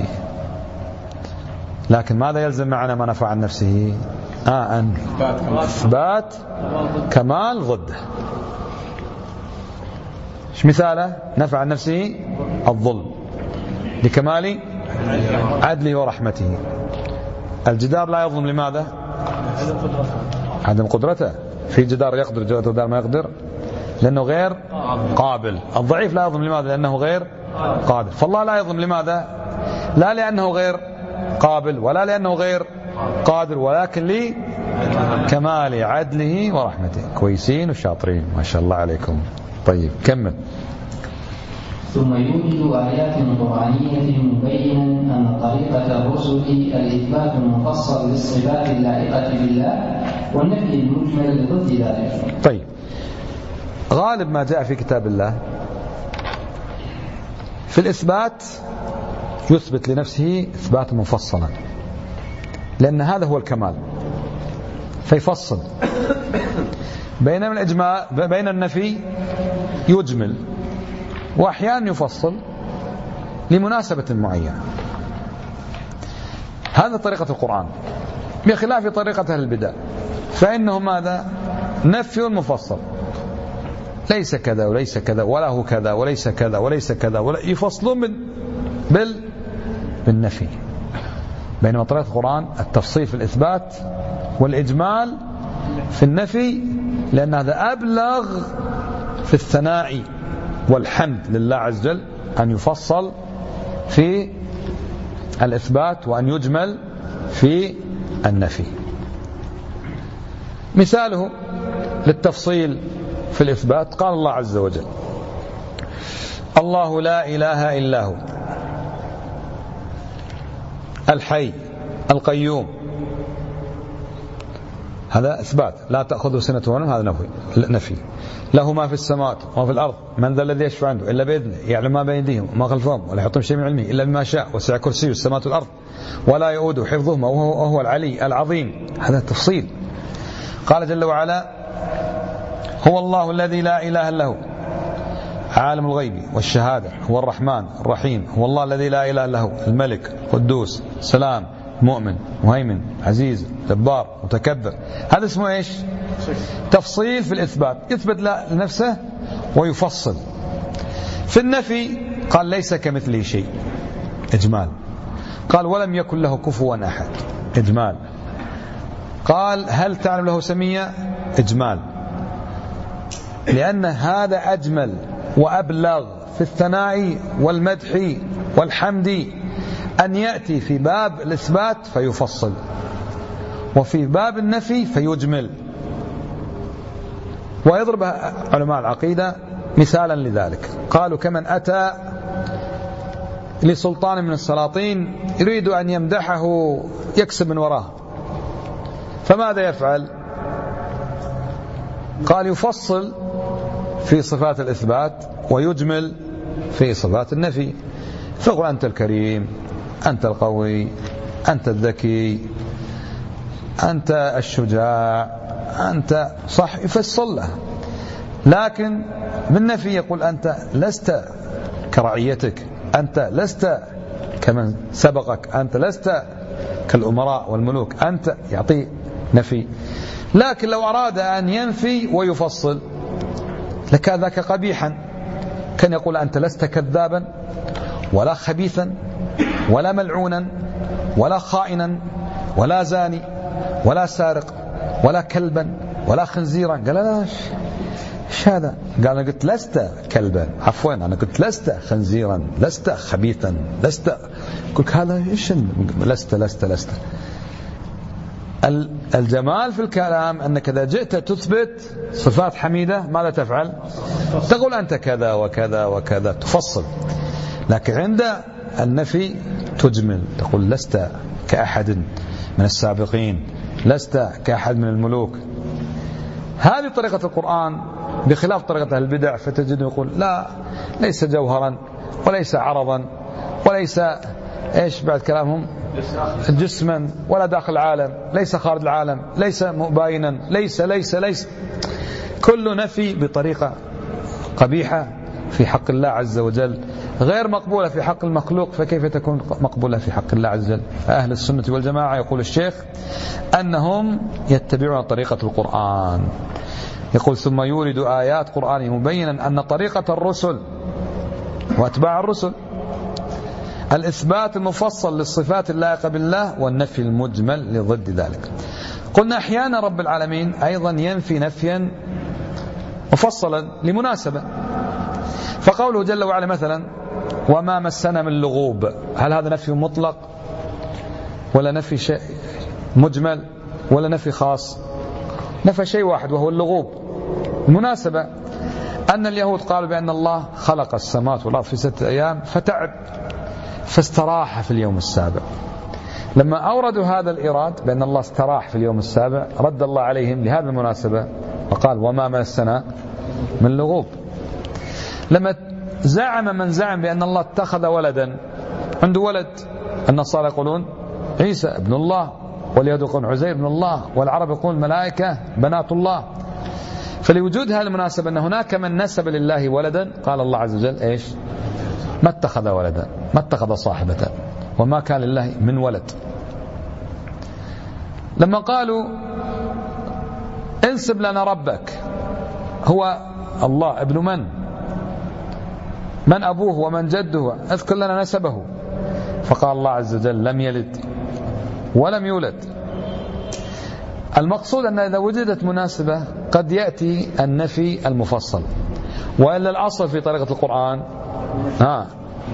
لكن ماذا يلزم معنا ما نفاه عن نفسه؟ آه أن إثبات كمال ضده. ايش مثاله؟ نفى عن نفسه الظلم لكمال عدله ورحمته. الجدار لا يظلم لماذا؟ عدم قدرته. في جدار يقدر جدار ما يقدر لأنه غير قابل. الضعيف لا يظلم لماذا؟ لأنه غير قابل. فالله لا يظلم لماذا؟ لا لأنه غير قابل ولا لأنه غير قادر ولكن لكمال عدله ورحمته. كويسين وشاطرين ما شاء الله عليكم. طيب كمل. ثم يوجد آيات قرآنية مبينا أن طريقة الرسل الإثبات المفصل للصفات اللائقة بالله والنفي المجمل لضد ذلك. طيب غالب ما جاء في كتاب الله في الإثبات يثبت لنفسه إثباتا مفصلا لأن هذا هو الكمال فيفصل. بينما الإجمال بين النفي يجمل وأحيانا يفصل لمناسبة معينة. هذا طريقة القرآن بخلاف طريقة أهل البدع فإنه ماذا؟ نفي مفصل ليس كذا وليس كذا ولا هو كذا وليس كذا وليس كذا ولا يفصلون من بال بالنفي. بينما طريقة القرآن التفصيل في الإثبات والإجمال في النفي لأن هذا أبلغ في الثناء والحمد لله عز وجل أن يفصل في الإثبات وأن يجمل في النفي. مثاله للتفصيل في الإثبات قال الله عز وجل الله لا إله إلا هو الحي القيوم. هذا إثبات لا تأخذه سنة ونوم هذا نفي. له ما في السماوات وما في الأرض من ذا الذي يشفع عنده إلا بإذنه يعلم ما بين أيديهم وما خلفهم ولا يحيطون بشيء من علمه إلا بما شاء وسع كرسيه السماوات والأرض ولا يؤوده حفظهما وهو العلي العظيم. هذا التفصيل. قال جل وعلا هو الله الذي لا إله إلا هو عالم الغيب والشهادة هو الرحمن الرحيم هو الله الذي لا إله إلا هو الملك قدوس سلام مؤمن مهيمن عزيز جبار متكبر. هذا اسمه إيش؟ تفصيل في الإثبات. يثبت لنفسه ويفصل. في النفي قال ليس كمثله شيء، إجمال. قال ولم يكن له كفوا أحد، إجمال. قال هل تعلم له سمية، إجمال، لأن هذا أجمل وأبلغ في الثناء والمدح والحمد أن يأتي في باب الإثبات فيفصل، وفي باب النفي فيجمل. ويضرب علماء العقيدة مثالا لذلك، قالوا كمن أتى لسلطان من السلاطين يريد أن يمدحه يكسب من وراه، فماذا يفعل؟ قال يفصل في صفات الإثبات ويجمل في صفات النفي، فقل أنت الكريم، أنت القوي، أنت الذكي، أنت الشجاع، أنت صح، يفصل له. لكن بالنفي يقول أنت لست كرعيتك، أنت لست كمن سبقك، أنت لست كالأمراء والملوك، أنت يعطي نفي. لكن لو أراد أن ينفي ويفصل لكان ذاك قبيحا، كان يقول أنت لست كذابا ولا خبيثا ولا ملعونا ولا خائنا ولا زاني ولا سارق ولا كلبا ولا خنزيرا. قال لا، ايش هذا؟ قال أنا قلت لست كلبا، عفوا أنا قلت لست خنزيرا، لست خبيثا، لست. قلت هذا ايش؟ لست لست لست. الجمال في الكلام أنك إذا جئت تثبت صفات حميدة ماذا تفعل؟ تقول أنت كذا وكذا وكذا، تفصل. لكن عند النفي تجمل، تقول لست كأحد من السابقين، لست كأحد من الملوك. هذه طريقة القرآن بخلاف طريقة البدع، فتجده يقول لا، ليس جوهرا وليس عرضا وليس ايش بعد كلامهم جسما ولا داخل العالم، ليس خارج العالم، ليس مباينا، ليس ليس ليس كل نفي بطريقة قبيحة في حق الله عز وجل، غير مقبولة في حق المخلوق، فكيف تكون مقبولة في حق الله عز وجل؟ أهل السنة والجماعة يقول الشيخ أنهم يتبعون طريقة القرآن. يقول ثم يورد آيات قرآن مبينا أن طريقة الرسل وأتباع الرسل الإثبات المفصل للصفات اللائقة بالله والنفي المجمل لضد ذلك. قلنا أحيانا رب العالمين أيضا ينفي نفيا مفصلا لمناسبة، فقوله جل وعلا مثلا وما مسنا من لغوب، هل هذا نفي مطلق ولا نفي شيء مجمل ولا نفي خاص؟ نفى شيء واحد وهو اللغوب. المناسبة أن اليهود قالوا بأن الله خلق السماوات والأرض في ستة أيام فتعب فاستراح في اليوم السابع. لما أوردوا هذا الإيراد بأن الله استراح في اليوم السابع رد الله عليهم لهذه المناسبة وقال وما مسنا من لغوب. لما زعم من زعم بأن الله اتخذ ولدا، عنده ولد، النصارى يقولون عيسى ابن الله، واليهود يقولون عزير ابن الله، والعرب يقولون الملائكة بنات الله. فلوجود هذه المناسبة أن هناك من نسب لله ولدا، قال الله عز وجل إيش؟ ما اتخذ ولدا، ما اتخذ صاحبة، وما كان لله من ولد. لما قالوا انسب لنا ربك، هو الله ابن من؟ من أبوه ومن جده؟ اذكر لنا نسبه. فقال الله عز وجل لم يلد ولم يولد. المقصود أن إذا وجدت مناسبة قد يأتي النفي المفصل، وإلا الأصل في طريقة القرآن ها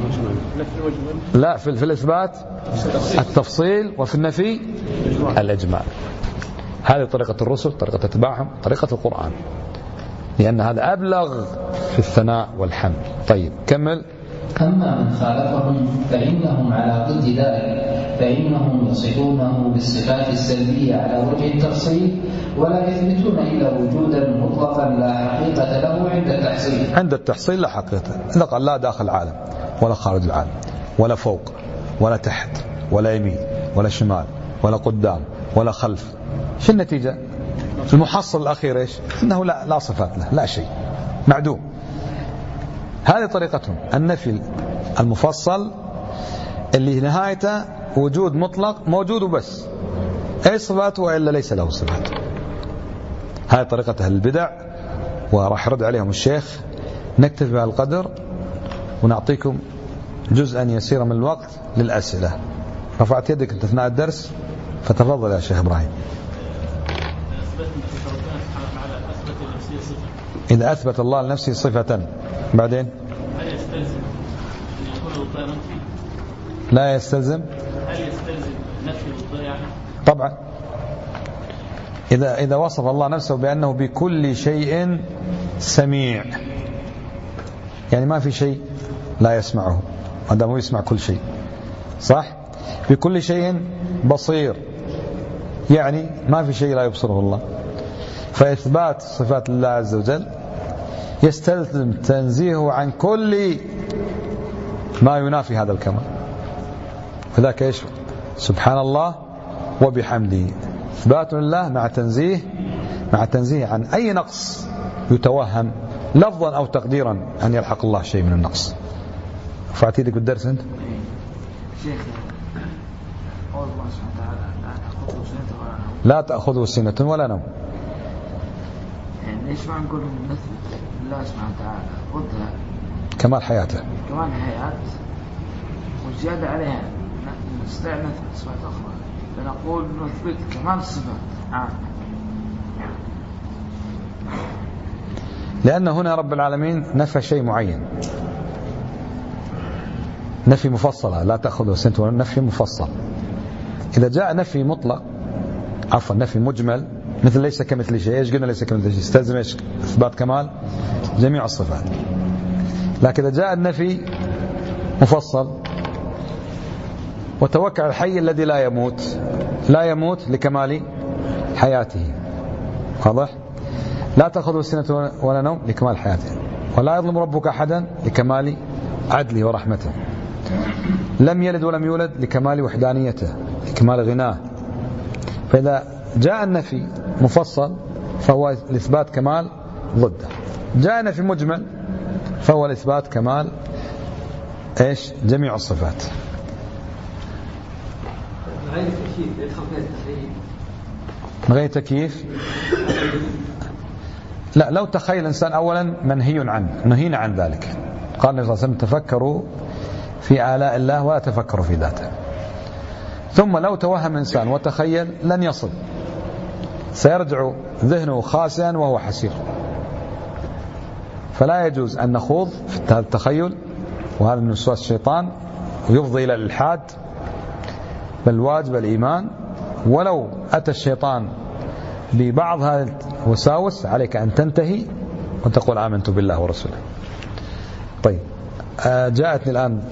لا في, في الإثبات التفصيل، وفي النفي الإجمال. هذه طريقة الرسل، طريقة اتباعهم، طريقة القرآن، لأن هذا أبلغ في الثناء والحمد. طيب كمل. أما من خالفهم فإنهم على ضد ذلك، فإنهم يصفونه بالصفات السلبية على وجه التفصيل، ولا يثبتون إلا وجودا مطلقا لا حقيقة له عند التحصيل. عند التحصيل لا حقيقة. إذا قال لا داخل العالم ولا خارج العالم ولا فوق ولا تحت ولا يمين ولا شمال ولا قدام ولا خلف، شو النتيجة؟ المحصل الأخير إيش؟ إنه لا, لا صفات له، لا شيء، معدوم. هذه طريقتهم، النفي المفصل اللي نهايته وجود مطلق، موجود وبس، أي صفاته وإلا ليس له صفات. هذه طريقة أهل البدع، وراح يرد عليهم الشيخ. نكتفي بهذا القدر، ونعطيكم جزءا يسيرا من الوقت للأسئلة. رفعت يدك أنت أثناء الدرس، فتفضل يا شيخ إبراهيم. إذا أثبت الله لنفسه صفة بعدين هل يستلزم أن يكون الوضوء منفي؟ لا يستلزم. هل يستلزم نفي الوضوء يعني؟ طبعا إذا إذا وصف الله نفسه بأنه بكل شيء سميع، يعني ما في شيء لا يسمعه، هذا هو يسمع كل شيء، صح؟ بكل شيء بصير، يعني ما في شيء لا يبصره الله. فإثبات صفات الله عز وجل يستلزم تنزيهه عن كل ما ينافي هذا الكمال. فذاك إيش؟ سبحان الله وبحمده، إثبات لله مع تنزيه مع تنزيه عن أي نقص يتوهم لفظا أو تقديرا أن يلحق الله شيء من النقص. فأعطيك بالدرس أنت. شيخ قول الله سبحانه وتعالى لا تأخذه سنة ولا نوم. يعني ليش ما نقول نثبت الله سبحانه وتعالى ضدها كمال حياته، كمال حياة، وزيادة عليها نستطيع نثبت صفات أخرى، فنقول نثبت كمال الصفات عامة. لأن هنا رب العالمين نفى شيء معين، نفي مفصلة لا تأخذه سنة ولا نفي مفصل. إذا جاء نفي مطلق، عفوا نفي مجمل، مثل ليس كمثل شيء، ايش قلنا ليس كمثل شيء؟ استلزم ايش؟ اثبات كمال جميع الصفات. لكن اذا جاء النفي مفصل، وتوكل على الحي الذي لا يموت، لا يموت لكمال حياته، واضح؟ لا تأخذه سنة ولا نوم لكمال حياته، ولا يظلم ربك أحدا لكمال عدله ورحمته، لم يلد ولم يولد لكمال وحدانيته لكمال غناه. فإذا جاء النفي مفصل فهو الإثبات كمال ضده، جاء النفي مجمل فهو الإثبات كمال إيش؟ جميع الصفات. من غير تكييف يدخل فيها التخيل؟ من غير تكييف؟ لا، لو تخيل الإنسان أولا منهي عنه، نهينا عن ذلك. قال النبي صلى الله عليه وسلم تفكروا في آلاء الله ولا تفكروا في ذاته. ثم لو توهم إنسان وتخيل لن يصل، سيرجع ذهنه خاسئا وهو حسير. فلا يجوز أن نخوض في هذا التخيل، وهذا من وسواس الشيطان ويفضي إلى الإلحاد، بل واجب الإيمان. ولو أتى الشيطان ببعض هذه الوساوس عليك أن تنتهي وتقول آمنت بالله ورسوله. طيب، جاءتني الآن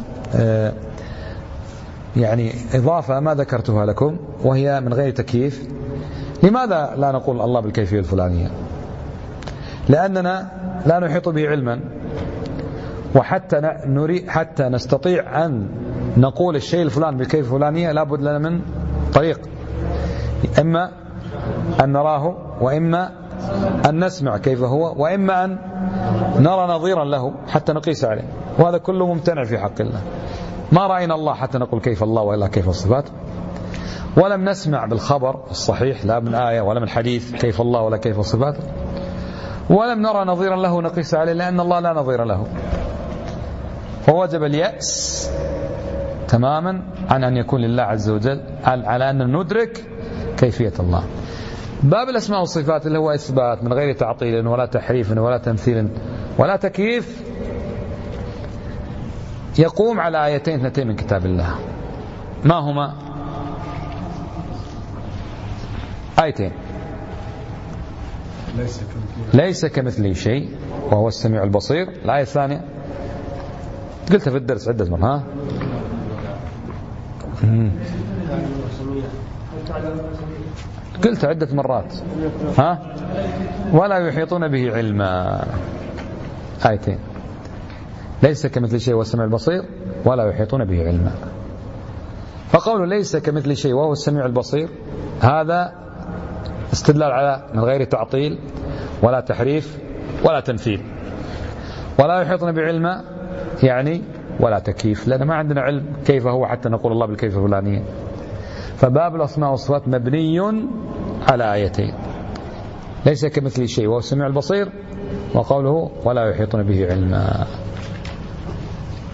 يعني إضافة ما ذكرتها لكم، وهي من غير تكييف. لماذا لا نقول الله بالكيفية الفلانية؟ لأننا لا نحيط به علما، وحتى نريد حتى نستطيع أن نقول الشيء الفلان بالكيفية الفلانية لابد لنا من طريق، إما أن نراه، وإما أن نسمع كيف هو، وإما أن نرى نظيرا له حتى نقيس عليه، وهذا كله ممتنع في حق الله. ما رأينا الله حتى نقول كيف الله وإلا كيف الصفات، ولم نسمع بالخبر الصحيح لا من آية ولا من حديث كيف الله ولا كيف الصفات، ولم نرى نظيرا له نقيس عليه، لأن الله لا نظير له. فوجب اليأس تماما عن أن يكون لله عز وجل، على أن ندرك كيفية الله. باب الأسماء والصفات اللي هو إثبات من غير تعطيل ولا تحريف ولا تمثيل ولا تكييف، يقوم على آيتين اثنتين من كتاب الله. ما هما؟ آيتين: ليس كمثله شيء وهو السميع البصير. الآية الثانية قلتها في الدرس عدة مرات، ها؟ قلت عدة مرات، ها؟ ولا يحيطون به علما. آيتين: ليس كمثل شيء وهو السميع البصير ولا يحيطون به علما. فقوله ليس كمثل شيء وهو السميع البصير هذا استدلال على من غير تعطيل ولا تحريف ولا تمثيل. ولا يحيطون به علما يعني ولا تكييف، لأن ما عندنا علم كيف هو حتى نقول الله بالكيف الفلانية. فباب الأسماء والصفات مبني على آيتين: ليس كمثل شيء وهو السميع البصير، وقوله ولا يحيطون به علما.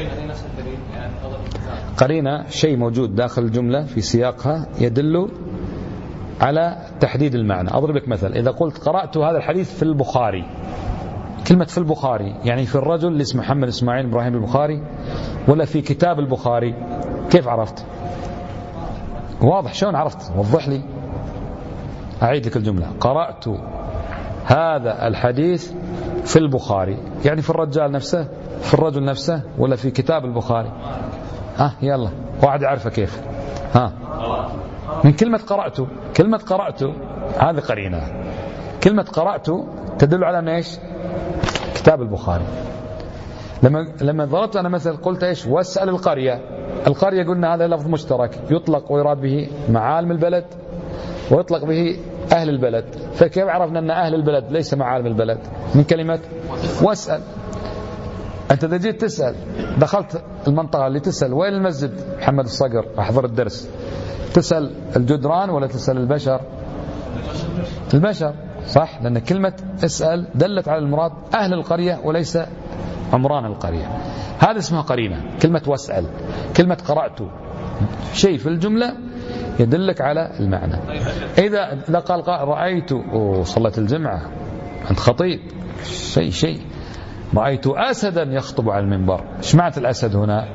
قرينة شيء موجود داخل الجملة في سياقها يدل على تحديد المعنى. أضرب لك مثل، إذا قلت قرأت هذا الحديث في البخاري، كلمة في البخاري يعني في الرجل اللي اسمه محمد إسماعيل إبراهيم البخاري، ولا في كتاب البخاري؟ كيف عرفت؟ واضح. شلون عرفت؟ وضح لي. أعيد لك الجملة، قرأت هذا الحديث في البخاري، يعني في الرجال نفسه، في الرجل نفسه، ولا في كتاب البخاري؟ ها يلا واحد يعرفه كيف. ها من كلمة قرأت. كلمة قرأت هذه قرينة. كلمة قرأت تدل على ايش؟ كتاب البخاري. لما لما ضربت أنا مثل قلت إيش؟ واسأل القرية. القرية قلنا هذا لفظ مشترك يطلق ويراد به معالم البلد ويطلق به أهل البلد. فكيف عرفنا أن أهل البلد ليس معالم البلد؟ من كلمة واسأل. أنت إذا جيت تسأل، دخلت المنطقة اللي تسأل وين المسجد محمد الصقر أحضر الدرس، تسأل الجدران ولا تسأل البشر؟ البشر، صح؟ لأن كلمة اسأل دلت على المراد أهل القرية وليس عمران القرية. هذا اسمها قرينة، كلمة واسأل. كلمة قرأت شيء في الجملة يدلك على المعنى. إذا إذا قال رأيت وصلت الجمعة أنت خطيب، شيء شيء رأيت أسدا يخطب على المنبر. ايش معنى الأسد هنا؟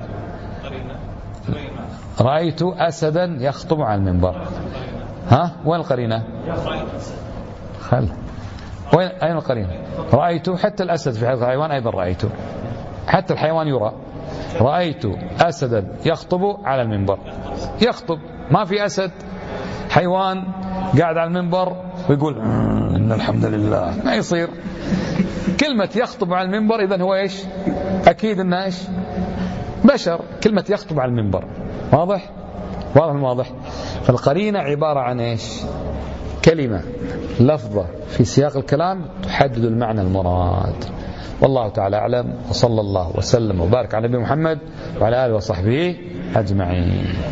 رأيت أسدا يخطب على المنبر. ها وين القرينة؟ خل وين أين القرينة؟ رأيت حتى الأسد في هذا الحيوان أيضا رأيته، حتى الحيوان يرى. رأيت أسدا يخطب على المنبر. يخطب، ما في أسد حيوان قاعد على المنبر ويقول إن الحمد لله، ما يصير. كلمة يخطب على المنبر إذن هو إيش؟ أكيد إنه إيش؟ بشر. كلمة يخطب على المنبر. واضح؟ واضح واضح. فالقرينة عبارة عن إيش؟ كلمة لفظة في سياق الكلام تحدد المعنى المراد. والله تعالى أعلم، وصلى الله وسلم وبارك على نبي محمد وعلى آله وصحبه أجمعين.